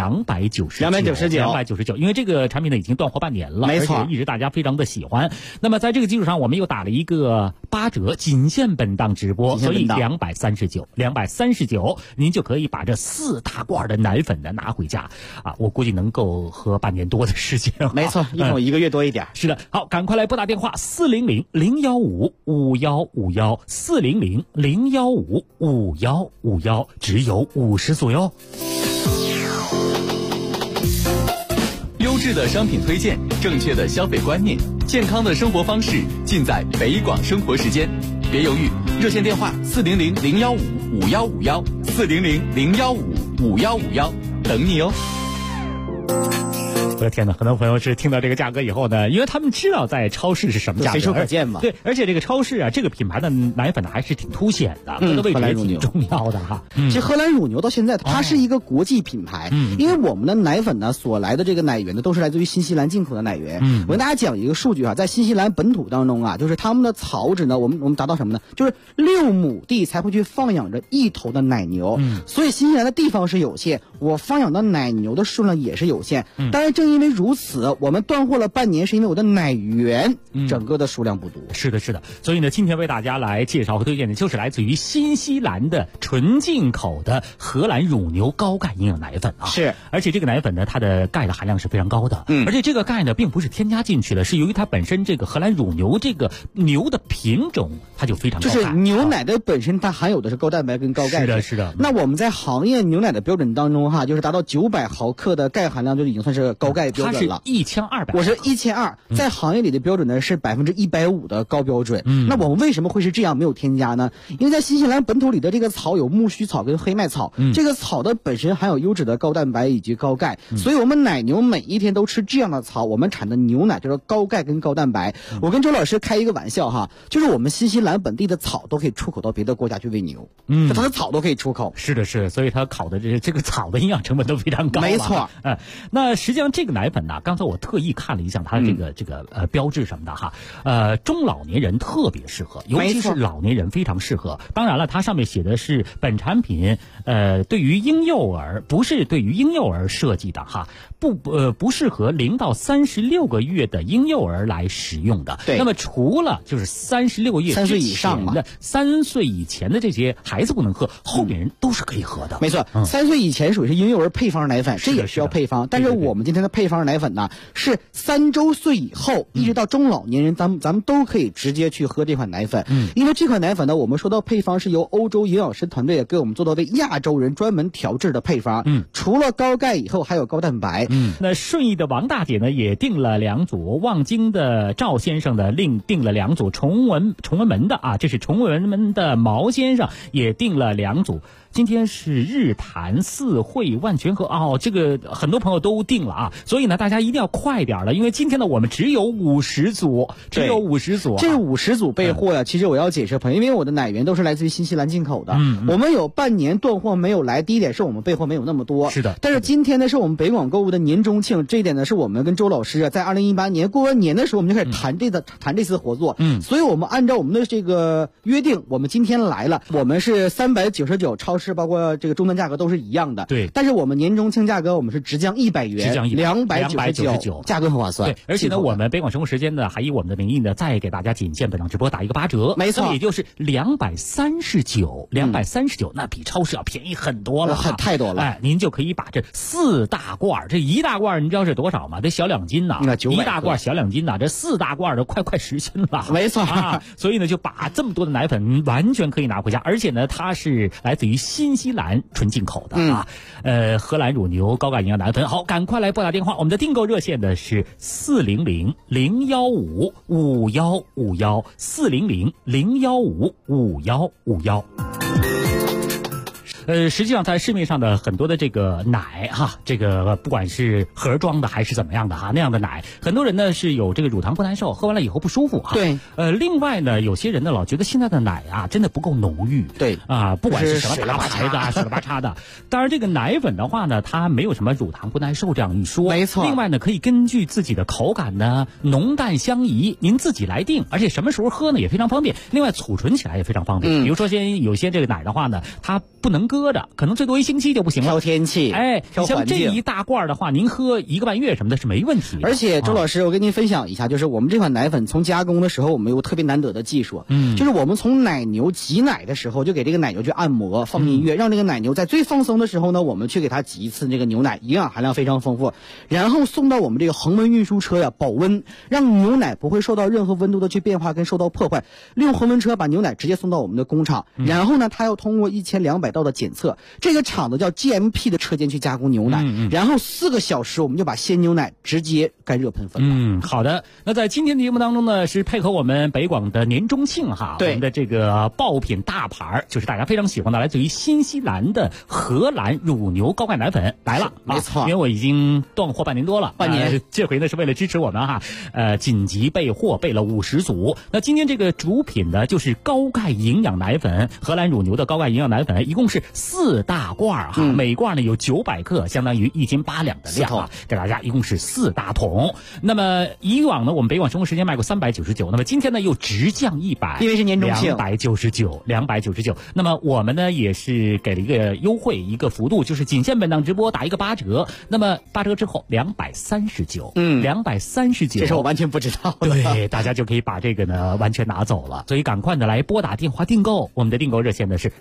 299，因为这个产品呢已经断货半年了， 没错， 而且一直大家非常的喜欢。那么在这个基础上，我们又打了一个8折，仅限本档直播，所以239，您就可以把这4大罐的奶粉呢拿回家啊！我估计能够喝半年多的时间。 没错，一口1个月多一点。 是的，好，赶快来拨打电话400-015-5151，400-015-5151，只有50组哟。 优质的商品推荐，正确的消费观念，健康的生活方式，尽在北广生活时间。别犹豫，热线电话400-015-5151，400-015-5151，等你哦。 我的天哪！很多朋友是听到这个价格以后呢，因为他们知道在超市是什么价格， 随处可见嘛。 对，而且这个超市啊，这个品牌的奶粉呢还是挺凸显的，它的位置也挺重要的哈。 其实荷兰乳牛到现在它是一个国际品牌，因为我们的奶粉呢所来的这个奶源呢都是来自于新西兰进口的奶源。我跟大家讲一个数据啊，在新西兰本土当中啊，就是他们的草质呢，我们达到什么呢？就是6亩地才会去放养着1头的奶牛，所以新西兰的地方是有限，我放养的奶牛的数量也是有限。当然正因为如此，我们断货了半年，是因为我的奶源整个的数量不足。 是的，所以呢，今天为大家来介绍和推荐的就是来自于新西兰的纯进口的荷兰乳牛高钙营养奶粉啊。 是， 而且这个奶粉呢，它的钙的含量是非常高的。而且这个钙呢，并不是添加进去的，是由于它本身这个荷兰乳牛这个牛的品种，它就非常高钙。 就是牛奶的本身它含有的是高蛋白跟高钙。 是的。 那我们在行业牛奶的标准当中哈，就是达到900毫克的钙含量就已经算是高钙标准了。 它是1200， 我是1200，在行业里的标准呢是150%的高标准。那我们为什么会是这样没有添加呢？因为在新西兰本土里的这个草有苜蓿草跟黑麦草，这个草的本身含有优质的高蛋白以及高钙，所以我们奶牛每一天都吃这样的草，我们产的牛奶就是高钙跟高蛋白。我跟周老师开一个玩笑哈，就是我们新西兰本地的草都可以出口到别的国家去喂牛，它的草都可以出口。 是的，所以它烤的这个草的营养成本都非常高。 没错， 那实际上这个奶粉呢，刚才我特意看了一下它的这个标志什么的哈，中老年人特别适合，尤其是老年人非常适合。当然了，它上面写的是本产品对于婴幼儿，不是对于婴幼儿设计的哈，不适合0到36个月的婴幼儿来使用的。 对。 那么除了就是36个月 3岁以上的3岁以前的这些孩子不能喝，后面人都是可以喝的。 没错，3岁以前属于是婴幼儿配方奶粉，这也需要配方。但是我们今天的配方奶粉呢，是3周岁以后一直到中老年人，咱们都可以直接去喝这款奶粉。因为这款奶粉呢，我们说到配方是由欧洲营养师团队给我们做到为亚洲人专门调制的配方。除了高钙以后还有高蛋白。 那顺义的王大姐呢也订了2组，望京的赵先生的另订了2组，崇文门的啊，这是崇文门的毛先生也订了2组。今天是日坛、四惠、万全和这个很多朋友都订了啊，所以呢大家一定要快点了，因为今天呢我们只有50组， 这50组备货呀。其实我要解释朋友，因为我的奶源都是来自于新西兰进口的，我们有半年断货没有来。第一点是我们备货没有那么多， 是的。 但是今天呢是我们北广购物的年中庆，这一点呢是我们跟周老师在2018年过完年的时候，我们就开始谈这次合作。所以我们按照我们的这个约定，我们今天来了，我们是399，超市包括这个终端价格都是一样的。 对。 但是我们年中庆价格我们是直降100元， 直降 299，价格很划算。 对，而且呢我们北广生活时间呢还以我们的名义呢再给大家仅限本档直播打一个8折。 没错， 也就是239，那比超市要便宜很多了， 太多了。 您就可以把这4大罐，这1大罐你知道是多少吗？得小2斤呐，1大罐小2斤呐，这4大罐的快10斤了。 没错所以呢就把这么多的奶粉完全可以拿回家，而且呢它是来自于新西兰纯进口的荷兰乳牛高钙营养奶粉。好，赶快来拨打电话，我们的订购热线的是400-015-5151，400-015-5151。 实际上在市面上的很多的这个奶哈，这个不管是盒装的还是怎么样的哈，那样的奶，很多人呢是有这个乳糖不耐受，喝完了以后不舒服哈。 对。 另外呢，有些人呢老觉得现在的奶啊真的不够浓郁。 对。 不管是什么大牌子啊，水了吧叉的。当然，这个奶粉的话呢，它没有什么乳糖不耐受这样一说。 没错。 另外呢，可以根据自己的口感呢，浓淡相宜，您自己来定，而且什么时候喝呢也非常方便。另外，储存起来也非常方便。比如说，有些这个奶的话呢，它不能搁着，可能最多1星期就不行了。 挑天气， 像这一大罐的话，您喝1个半月什么的是没问题的。 而且周老师，我跟您分享一下，就是我们这款奶粉从加工的时候，我们有特别难得的技术，就是我们从奶牛挤奶的时候，就给这个奶牛去按摩、放音乐，让这个奶牛在最放松的时候呢，我们去给它挤一次这个牛奶，营养含量非常丰富，然后送到我们这个恒温运输车呀，保温，让牛奶不会受到任何温度的去变化跟受到破坏，利用恒温车把牛奶直接送到我们的工厂，然后呢，它要通过1200道的检测，这个厂子叫 GMP 的车间去加工牛奶，然后4个小时我们就把鲜牛奶直接干热喷粉。 好的。那在今天的节目当中呢，是配合我们北广的年中庆哈，我们的这个爆品大牌，就是大家非常喜欢的，来自于新西兰的荷兰乳牛高钙奶粉来了。 没错。 因为我已经断货半年多了，这回呢是为了支持我们哈，紧急备货备了50组。那今天这个主品呢就是高钙营养奶粉，荷兰乳牛的高钙营养奶粉，一共是4大罐哈，每罐呢有900克，相当于1斤8两的量啊，给大家一共是4大桶。那么以往呢，我们北广生活时间卖过399，那么今天呢又直降100， 因为是年中庆 ，299。那么我们呢也是给了一个优惠，一个幅度，就是仅限本档直播打一个8折，那么8折之后239，239， 这是我完全不知道的。 对，大家就可以把这个呢完全拿走了，所以赶快的来拨打电话订购，我们的订购热线呢是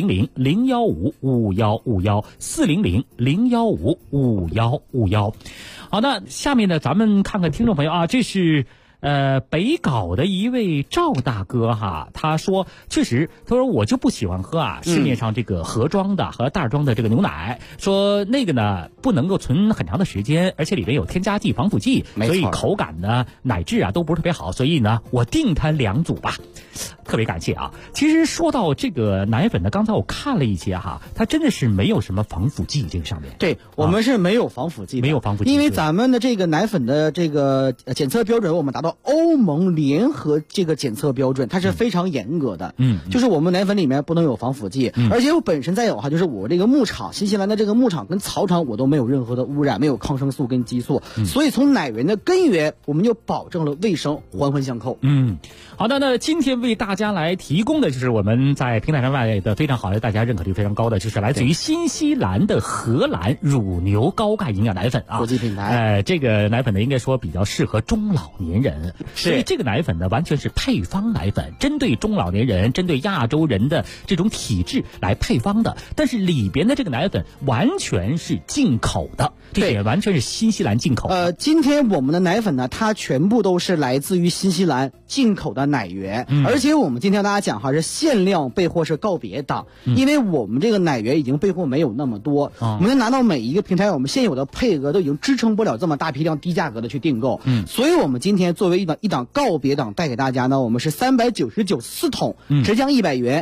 400-015-5151，400-015-5151。好，那下面呢咱们看看听众朋友啊，这是北碏的一位赵大哥哈，他说确实，他说我就不喜欢喝市面上这个盒装的和袋装的这个牛奶，说那个呢不能够存很长的时间，而且里面有添加剂、防腐剂，所以口感呢、奶质啊都不是特别好，所以呢我订他2组吧。特别感谢啊！其实说到这个奶粉呢，刚才我看了一些哈，它真的是没有什么防腐剂，这个上面。 对，我们是没有防腐剂的， 没有防腐剂， 因为咱们的这个奶粉的这个检测标准，我们达到欧盟联合这个检测标准，它是非常严格的。就是我们奶粉里面不能有防腐剂，而且我本身再有哈，就是我这个牧场，新西兰的这个牧场跟草场我都没有任何的污染，没有抗生素跟激素，所以从奶源的根源，我们就保证了卫生，环环相扣。 好的，那今天为大家来提供的就是我们在平台上卖的非常好的，大家认可率非常高的，就是来自于新西兰的荷兰乳牛高钙营养奶粉啊， 国际品牌。 这个奶粉呢，应该说比较适合中老年人，所以这个奶粉呢，完全是配方奶粉，针对中老年人、针对亚洲人的这种体质来配方的。但是里边的这个奶粉完全是进口的，这点完全是新西兰进口的。 今天我们的奶粉呢，它全部都是来自于新西兰进口的奶源，而且我们今天大家讲哈是限量备货，是告别档，因为我们这个奶源已经备货没有那么多，我们拿到每一个平台，我们现有的配额都已经支撑不了这么大批量低价格的去订购，所以我们今天作为一档告别档带给大家呢，我们是399 4桶，直降100元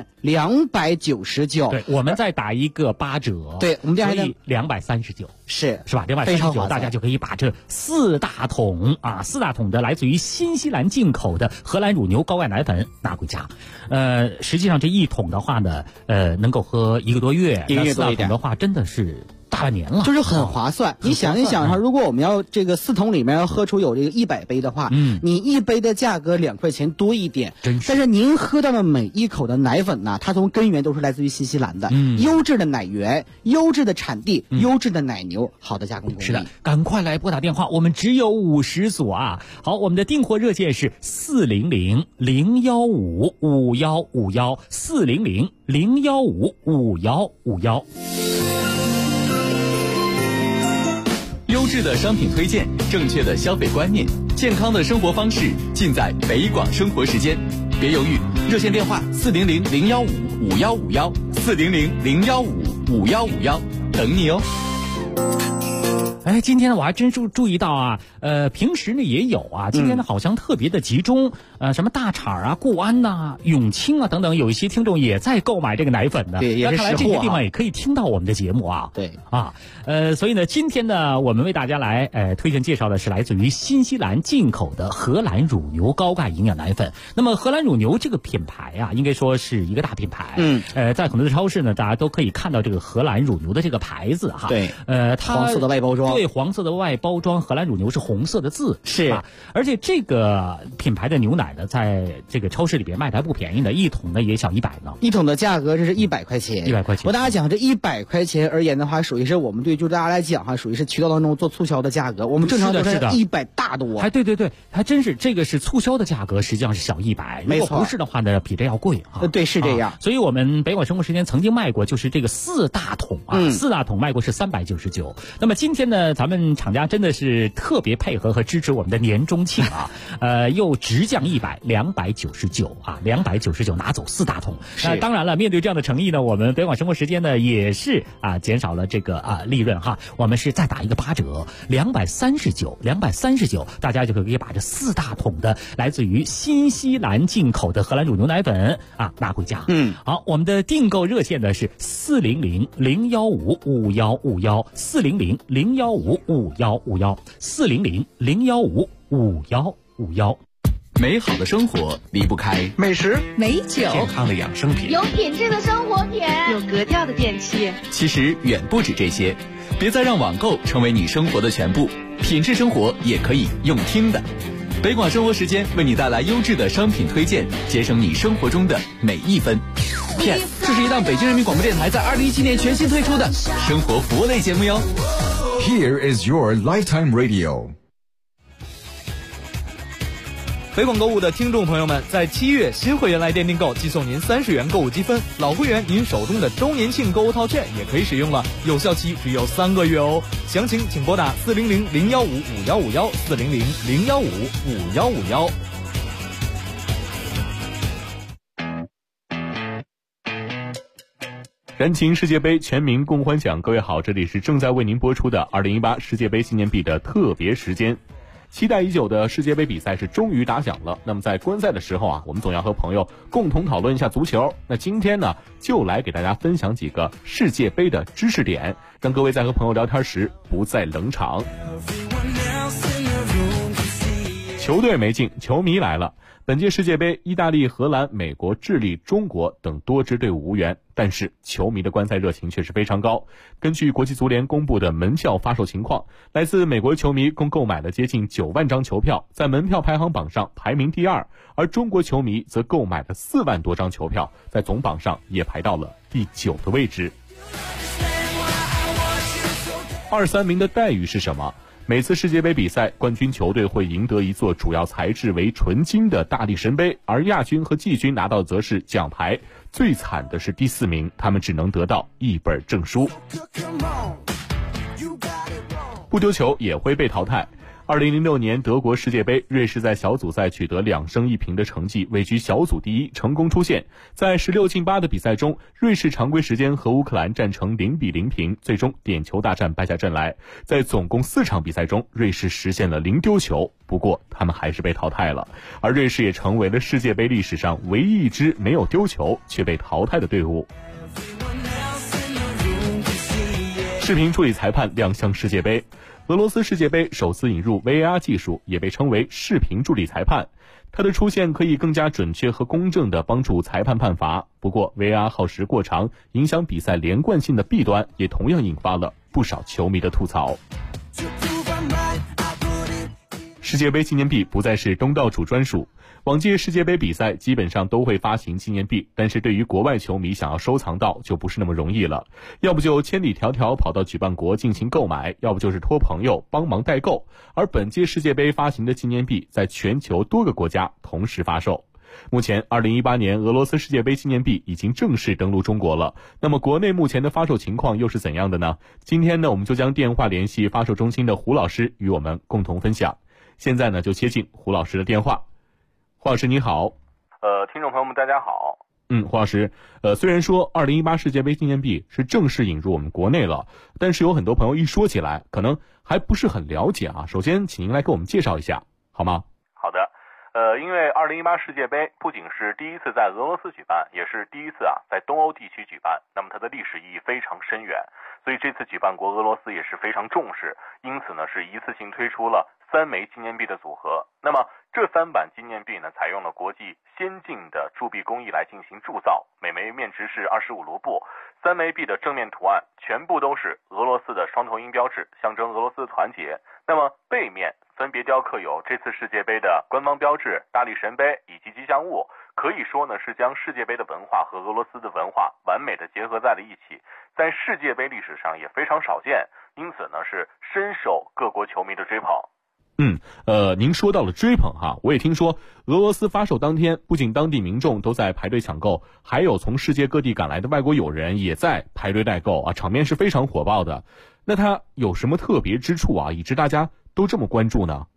，299。 对，我们再打一个8折， 对，我们这样 239，是吧？239，大家就可以把这4大桶的来自于新西兰进口的荷兰乳牛高钙奶粉拿回家。实际上这1桶的话呢，能够喝1个多月，1个月多一点的话，真的是大半年了， 就是很划算。你想一想哈，如果我们要这个4桶里面要喝出有这个100杯的话，你1杯的价格2块钱多一点，但是您喝到的每一口的奶粉呢，它从根源都是来自于新西兰的，优质的奶源、优质的产地、优质的奶牛，好的加工工艺。 是的，赶快来拨打电话，我们只有50组啊！好，我们的订货热线是400-015-5151，400-015-5151。 优质的商品推荐，正确的消费观念，健康的生活方式，尽在北广生活时间。别犹豫，热线电话400-015-5151，400-015-5151，等你哦。 哎，今天呢我还真注意到啊，平时呢也有啊，今天呢好像特别的集中，什么大厂啊、固安呐、永清啊等等，有一些听众也在购买这个奶粉的。 对，也是实货。 看来这些地方也可以听到我们的节目啊。 对啊，所以呢，今天呢我们为大家来推荐介绍的是来自于新西兰进口的荷兰乳牛高钙营养奶粉。那么荷兰乳牛这个品牌啊，应该说是一个大品牌。在很多的超市呢，大家都可以看到这个荷兰乳牛的这个牌子哈。 对， 它黄色的外包装。 对，黄色的外包装，荷兰乳牛是红色的字， 是吧？而且这个品牌的牛奶呢，在这个超市里边卖的还不便宜呢，一桶呢也小100呢。 一桶的价格这是100块钱 ，100块钱。 我大家讲这100块钱而言的话，属于是我们对就大家来讲哈，属于是渠道当中做促销的价格。我们正常都是100大多。 还对，还真是这个是促销的价格，实际上是小100。 没错， 如果不是的话呢，比这要贵啊。 对，是这样。 所以我们北广生活时间曾经卖过，就是这个4大桶啊，4大桶卖过是399。那么今天呢，咱们厂家真的是特别配合和支持我们的年中庆啊，又直降100，299啊，299拿走4大桶。当然了，面对这样的诚意呢，我们北广生活时间呢也是减少了这个利润哈，我们是再打一个8折，239，大家就可以把这4大桶的来自于新西兰进口的荷兰乳牛奶粉拿回家。好，我们的订购热线呢是400-015-5151，400-015-5151，400-015-5151。 美好的生活离不开美食、 美酒、 健康的养生品， 有品质的生活品， 有格调的电器。 其实远不止这些，别再让网购成为你生活的全部，品质生活也可以用听的。北广生活时间为你带来优质的商品推荐，节省你生活中的每一分。Yes， 这是一档北京人民广播电台在2017年全新推出的生活服务类节目哟。 Here is your lifetime radio。 北广购物的听众朋友们，在7月新会员来电订购，寄送您30元购物积分；老会员您手中的周年庆购物套券也可以使用了，有效期只有3个月哦。详情请拨打400-015-5151，400-015-5151。 燃情世界杯，全民共欢享。各位好，这里是正在为您播出的2018世界杯纪念币的特别时间。期待已久的世界杯比赛是终于打响了。那么在观赛的时候我们总要和朋友共同讨论一下足球。那今天呢，就来给大家分享几个世界杯的知识点，让各位在和朋友聊天时不再冷场。球队没进，球迷来了。本届世界杯，意大利、荷兰、美国、智利、中国等多支队伍无缘，但是球迷的观赛热情却是非常高。根据国际足联公布的门票发售情况，来自美国球迷共购买了接近9万张球票，在门票排行榜上排名第2，而中国球迷则购买了4万多张球票，在总榜上也排到了第9的位置。2、3名的待遇是什么？每次世界杯比赛，冠军球队会赢得一座主要材质为纯金的大力神杯，而亚军和季军拿到则是奖牌。最惨的是第4名，他们只能得到一本证书。不丢球也会被淘汰。2006年德国世界杯，瑞士在小组赛取得2胜1平的成绩，位居小组第1，成功出线。在16进8的比赛中，瑞士常规时间和乌克兰战成0-0平，最终点球大战败下阵来。在总共4场比赛中，瑞士实现了0丢球，不过他们还是被淘汰了。而瑞士也成为了世界杯历史上唯一一支没有丢球却被淘汰的队伍。视频处理裁判亮相世界杯。俄罗斯世界杯首次引入 VAR 技术，也被称为视频助理裁判。它的出现可以更加准确和公正地帮助裁判判罚。不过 VAR 耗时过长，影响比赛连贯性的弊端也同样引发了不少球迷的吐槽。世界杯纪念币不再是东道主专属。往届世界杯比赛基本上都会发行纪念币，但是对于国外球迷想要收藏到就不是那么容易了，要不就千里迢迢跑到举办国进行购买，要不就是托朋友帮忙代购。而本届世界杯发行的纪念币在全球多个国家同时发售。目前2018年俄罗斯世界杯纪念币已经正式登陆中国了，那么国内目前的发售情况又是怎样的呢？今天呢，我们就将电话联系发售中心的胡老师与我们共同分享。现在呢，就接进胡老师的电话。胡老师你好。 听众朋友们大家好。 黄老师，虽然说2018世界杯纪念币是正式引入我们国内了，但是有很多朋友一说起来，可能还不是很了解啊。首先，请您来给我们介绍一下，好吗？ 好的，因为2018世界杯不仅是第一次在俄罗斯举办，也是第一次在东欧地区举办，那么它的历史意义非常深远，所以这次举办国俄罗斯也是非常重视，因此呢是一次性推出了3枚纪念币的组合。那么这3版纪念币呢，采用了国际先进的铸币工艺来进行铸造，每枚面值是25卢布，3枚币的正面图案全部都是俄罗斯的双头鹰标志，象征俄罗斯的团结。那么背面分别雕刻有这次世界杯的官方标志、大力神杯以及吉祥物，可以说呢是将世界杯的文化和俄罗斯的文化完美的结合在了一起，在世界杯历史上也非常少见，因此呢是深受各国球迷的追捧。 您说到了追捧哈，我也听说俄罗斯发售当天，不仅当地民众都在排队抢购，还有从世界各地赶来的外国友人也在排队代购啊，场面是非常火爆的。那它有什么特别之处啊，以致大家都这么关注呢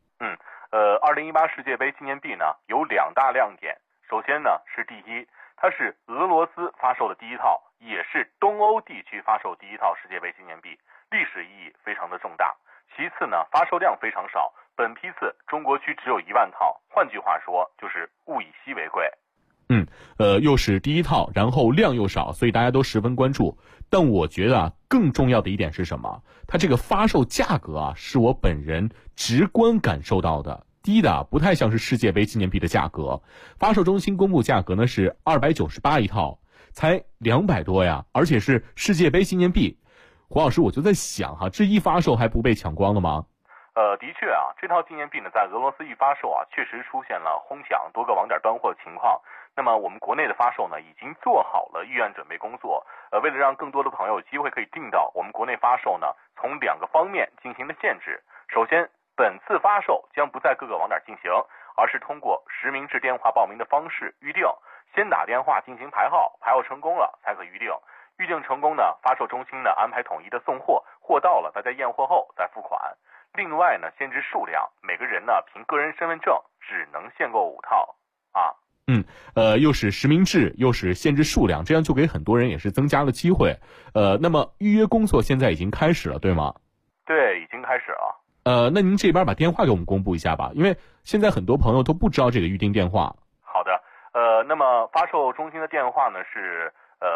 ？2018世界杯纪念币呢有2大亮点，首先呢是第一，它是俄罗斯发售的第一套，也是东欧地区发售第一套世界杯纪念币，历史意义非常的重大。其次呢，发售量非常少，本批次中国区只有1万套，换句话说就是物以稀为贵。 又是第一套，然后量又少，所以大家都十分关注。但我觉得更重要的一点是什么？它这个发售价格是我本人直观感受到的，低的不太像是世界杯纪念币的价格。发售中心公布价格呢是298一套，才200多呀，而且是世界杯纪念币。黄老师，我就在想这一发售还不被抢光了吗？ 的确这套纪念币呢，在俄罗斯一发售确实出现了哄抢、多个网点端货的情况。那么我们国内的发售呢，已经做好了预案准备工作。为了让更多的朋友有机会可以订到，我们国内发售呢，从2个方面进行了限制。首先，本次发售将不在各个网点进行，而是通过实名制电话报名的方式预定，先打电话进行排号，排号成功了才可预定。预定成功呢，发售中心呢安排统一的送货，货到了大家验货后再付款。另外呢，限制数量，每个人呢凭个人身份证只能限购5套又是实名制，又是限制数量，这样就给很多人也是增加了机会。那么预约工作现在已经开始了，对吗？ 对，已经开始了。 那您这边把电话给我们公布一下吧，因为现在很多朋友都不知道这个预订电话。 好的，那么发售中心的电话呢是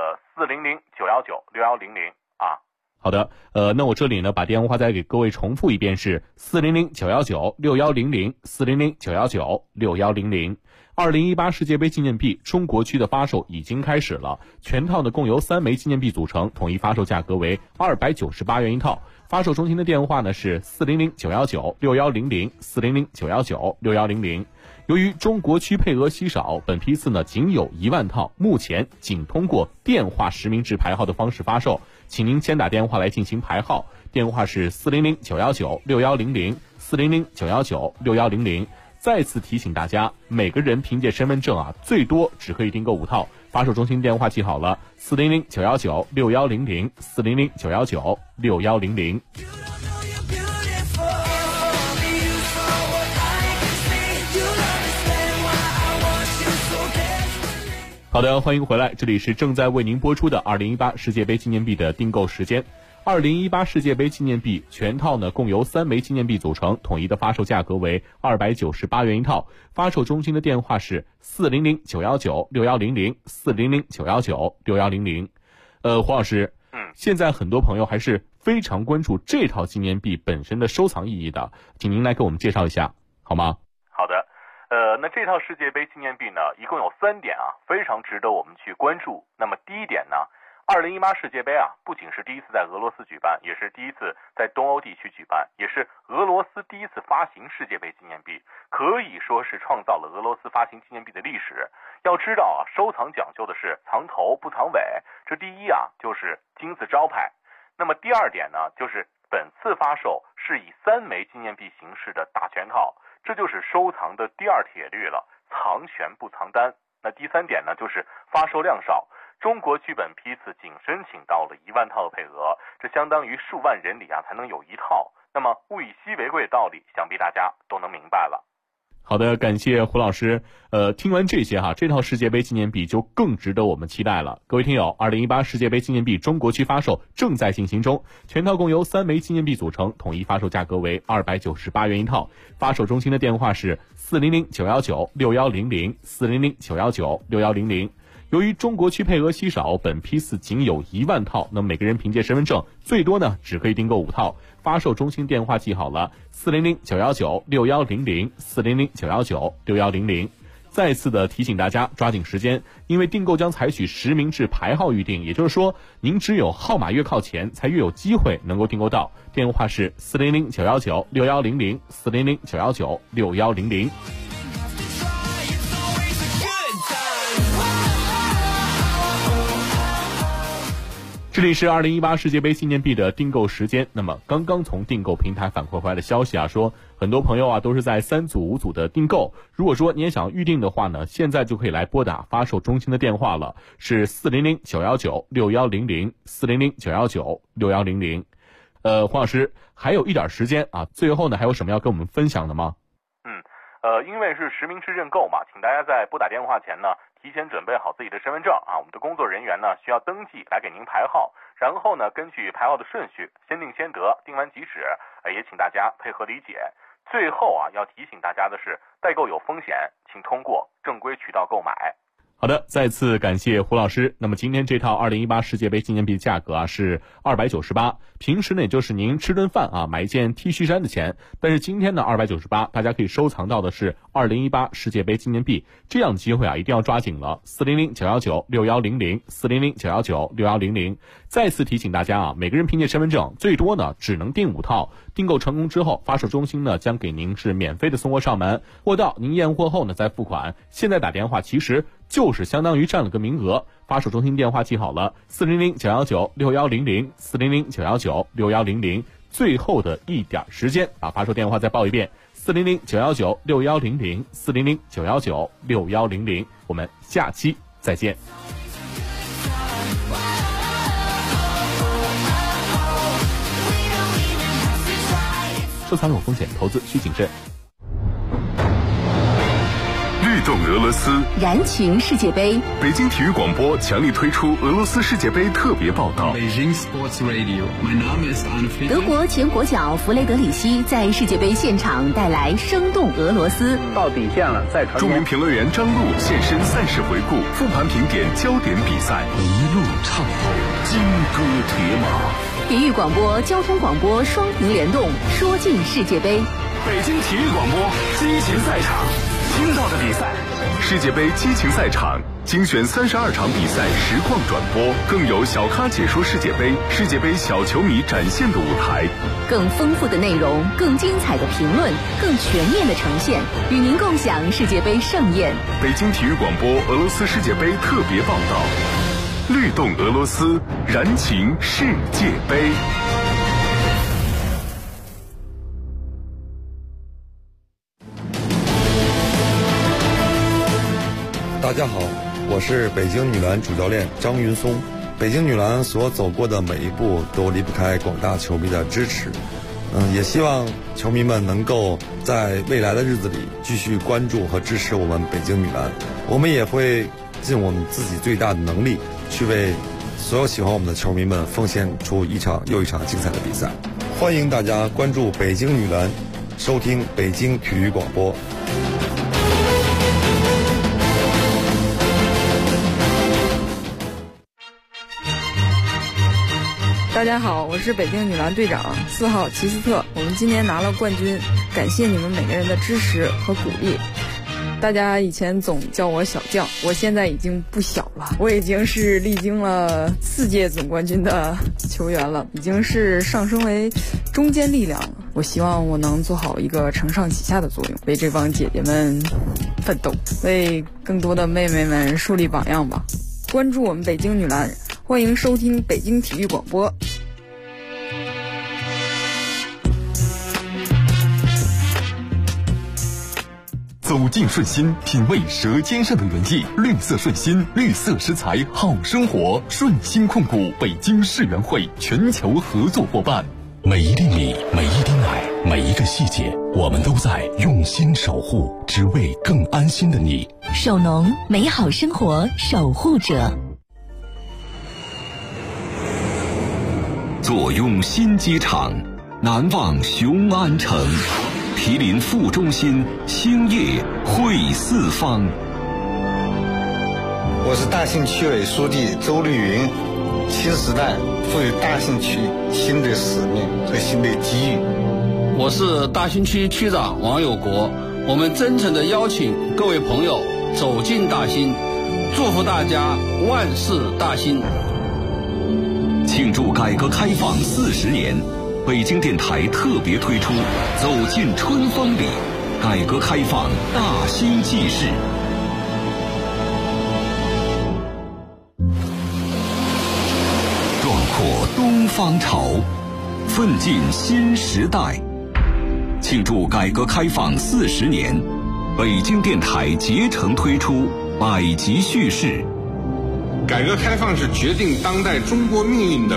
400-919-6100 好的，那我这里呢把电话再给各位重复一遍，是400-919-6100 400-919-6100。2018世界杯纪念币中国区的发售已经开始了，全套呢共由3枚纪念币组成，统一发售价格为298元一套。发售中心的电话呢是400-919-6100 400-919-6100。由于中国区配额稀少，本批次呢仅有1万套，目前仅通过电话实名制排号的方式发售，请您先打电话来进行排号，电话是400-919-6100 400-919-6100。再次提醒大家，每个人凭借身份证最多只可以订购5套。发售中心电话记好了，400-919-6100 400-919-6100。好的，欢迎回来，这里是正在为您播出的2018世界杯纪念币的订购时间。2018世界杯纪念币全套呢共由3枚纪念币组成，统一的发售价格为298元一套。发售中心的电话是400-919-6100 400-919-6100。黄老师，现在很多朋友还是非常关注这套纪念币本身的收藏意义的，请您来给我们介绍一下好吗？ 好的，那这套世界杯纪念币呢，一共有3点非常值得我们去关注。那么第一点呢，2018世界杯不仅是第一次在俄罗斯举办，也是第一次在东欧地区举办，也是俄罗斯第一次发行世界杯纪念币，可以说是创造了俄罗斯发行纪念币的历史。要知道收藏讲究的是藏头不藏尾，这第一就是金字招牌。那么第二点呢，就是本次发售是以3枚纪念币形式的大全套，这就是收藏的第2铁律了，藏全不藏单。那第3点呢，就是发售量少。中国区本批次仅申请到了1万套的配额，这相当于数万人里才能有1套。那么物以稀为贵的道理，想必大家都能明白了。 好的，感谢胡老师。听完这些哈，这套世界杯纪念币就更值得我们期待了。各位听友，2018世界杯纪念币中国区发售正在进行中，全套共由3枚纪念币组成，统一发售价格为298元一套。发售中心的电话是400-919-6100，400-919-6100。由于中国区配额稀少，本批次仅有1万套，那么每个人凭借身份证最多呢只可以订购5套。发售中心电话记好了，400-919-6100，400-919-6100。再次的提醒大家抓紧时间，因为订购将采取实名制排号预订，也就是说您只有号码越靠前才越有机会能够订购到。电话是400-919-6100，400-919-6100。这里是2018世界杯纪念币的订购时间。那么刚刚从订购平台反馈回来的消息啊，说很多朋友啊都是在3组5组的订购。如果说你也想预定的话呢，现在就可以来拨打发售中心的电话了，是400-919-6100，400-919-6100。黄老师，还有一点时间啊，最后呢还有什么要跟我们分享的吗？ 因为是实名制认购嘛，请大家在拨打电话前呢，提前准备好自己的身份证啊，我们的工作人员呢需要登记来给您排号，然后呢根据排号的顺序，先定先得，定完即止，也请大家配合理解。最后啊，要提醒大家的是，代购有风险，请通过正规渠道购买。 好的，再次感谢胡老师。那么今天这套2018世界杯纪念币价格啊是298，平时呢也就是您吃顿饭啊买一件 T 恤衫的钱，但是今天呢298，大家可以收藏到的是2018世界杯纪念币，这样的机会啊一定要抓紧了。400-919-6100，400-919-6100。再次提醒大家啊，每个人凭借身份证最多呢只能订5套，订购成功之后，发售中心呢将给您是免费的送货上门，货到您验货后呢再付款。现在打电话其实就是相当于占了个名额。发售中心电话记好了，400-919-6100，400-919-6100。最后的一点时间，把发售电话再报一遍，400-919-6100，400-919-6100。我们下期再见。收藏有风险，投资需谨慎。 律动俄罗斯， 燃情世界杯。 北京体育广播强力推出俄罗斯世界杯特别报道。 德国前国脚弗雷德里希在世界杯现场带来生动俄罗斯。 到底线了，再传。 著名评论员张璐现身赛事回顾，复盘评点焦点比赛，一路畅通，金戈铁马。 体育广播、交通广播双屏联动，说尽世界杯。 北京体育广播激情赛场，听到的比赛，世界杯激情赛场精选32场比赛实况转播，更有小咖解说世界杯，世界杯小球迷展现的舞台， 更丰富的内容，更精彩的评论，更全面的呈现，与您共享世界杯盛宴。 北京体育广播俄罗斯世界杯特别报道，律动俄罗斯，燃情世界杯。 大家好，我是北京女篮主教练张云松。北京女篮所走过的每一步都离不开广大球迷的支持。也希望球迷们能够在未来的日子里继续关注和支持我们北京女篮。我们也会尽我们自己最大的能力，去为所有喜欢我们的球迷们奉献出一场又一场精彩的比赛。欢迎大家关注北京女篮，收听北京体育广播。 大家好，我是北京女篮队长4号齐斯特。我们今年拿了冠军，感谢你们每个人的支持和鼓励。大家以前总叫我小将，我现在已经不小了，我已经是历经了4届总冠军的球员了，已经是上升为中坚力量了。我希望我能做好一个承上启下的作用，为这帮姐姐们奋斗，为更多的妹妹们树立榜样吧。关注我们北京女篮，欢迎收听北京体育广播。 走进顺心，品味舌尖上的原意。绿色顺心，绿色食材好生活。顺心控股北京世园会全球合作伙伴。每一粒米，每一滴奶， 每一个细节，我们都在用心守护，只为更安心的你。 首农，美好生活守护者。 坐拥新机场，难忘雄安城。毗邻副中心，兴业汇四方。 我是大兴区委书记周绿云。新时代赋予大兴区新的使命和新的机遇。 我是大兴区区长王有国，我们真诚地邀请各位朋友走进大兴，祝福大家万事大兴。 庆祝改革开放40年，北京电台特别推出《走进春风里》，改革开放大兴纪事。壮阔东方潮，奋进新时代。庆祝改革开放40年，北京电台竭诚推出百集叙事。 改革开放是决定当代中国命运的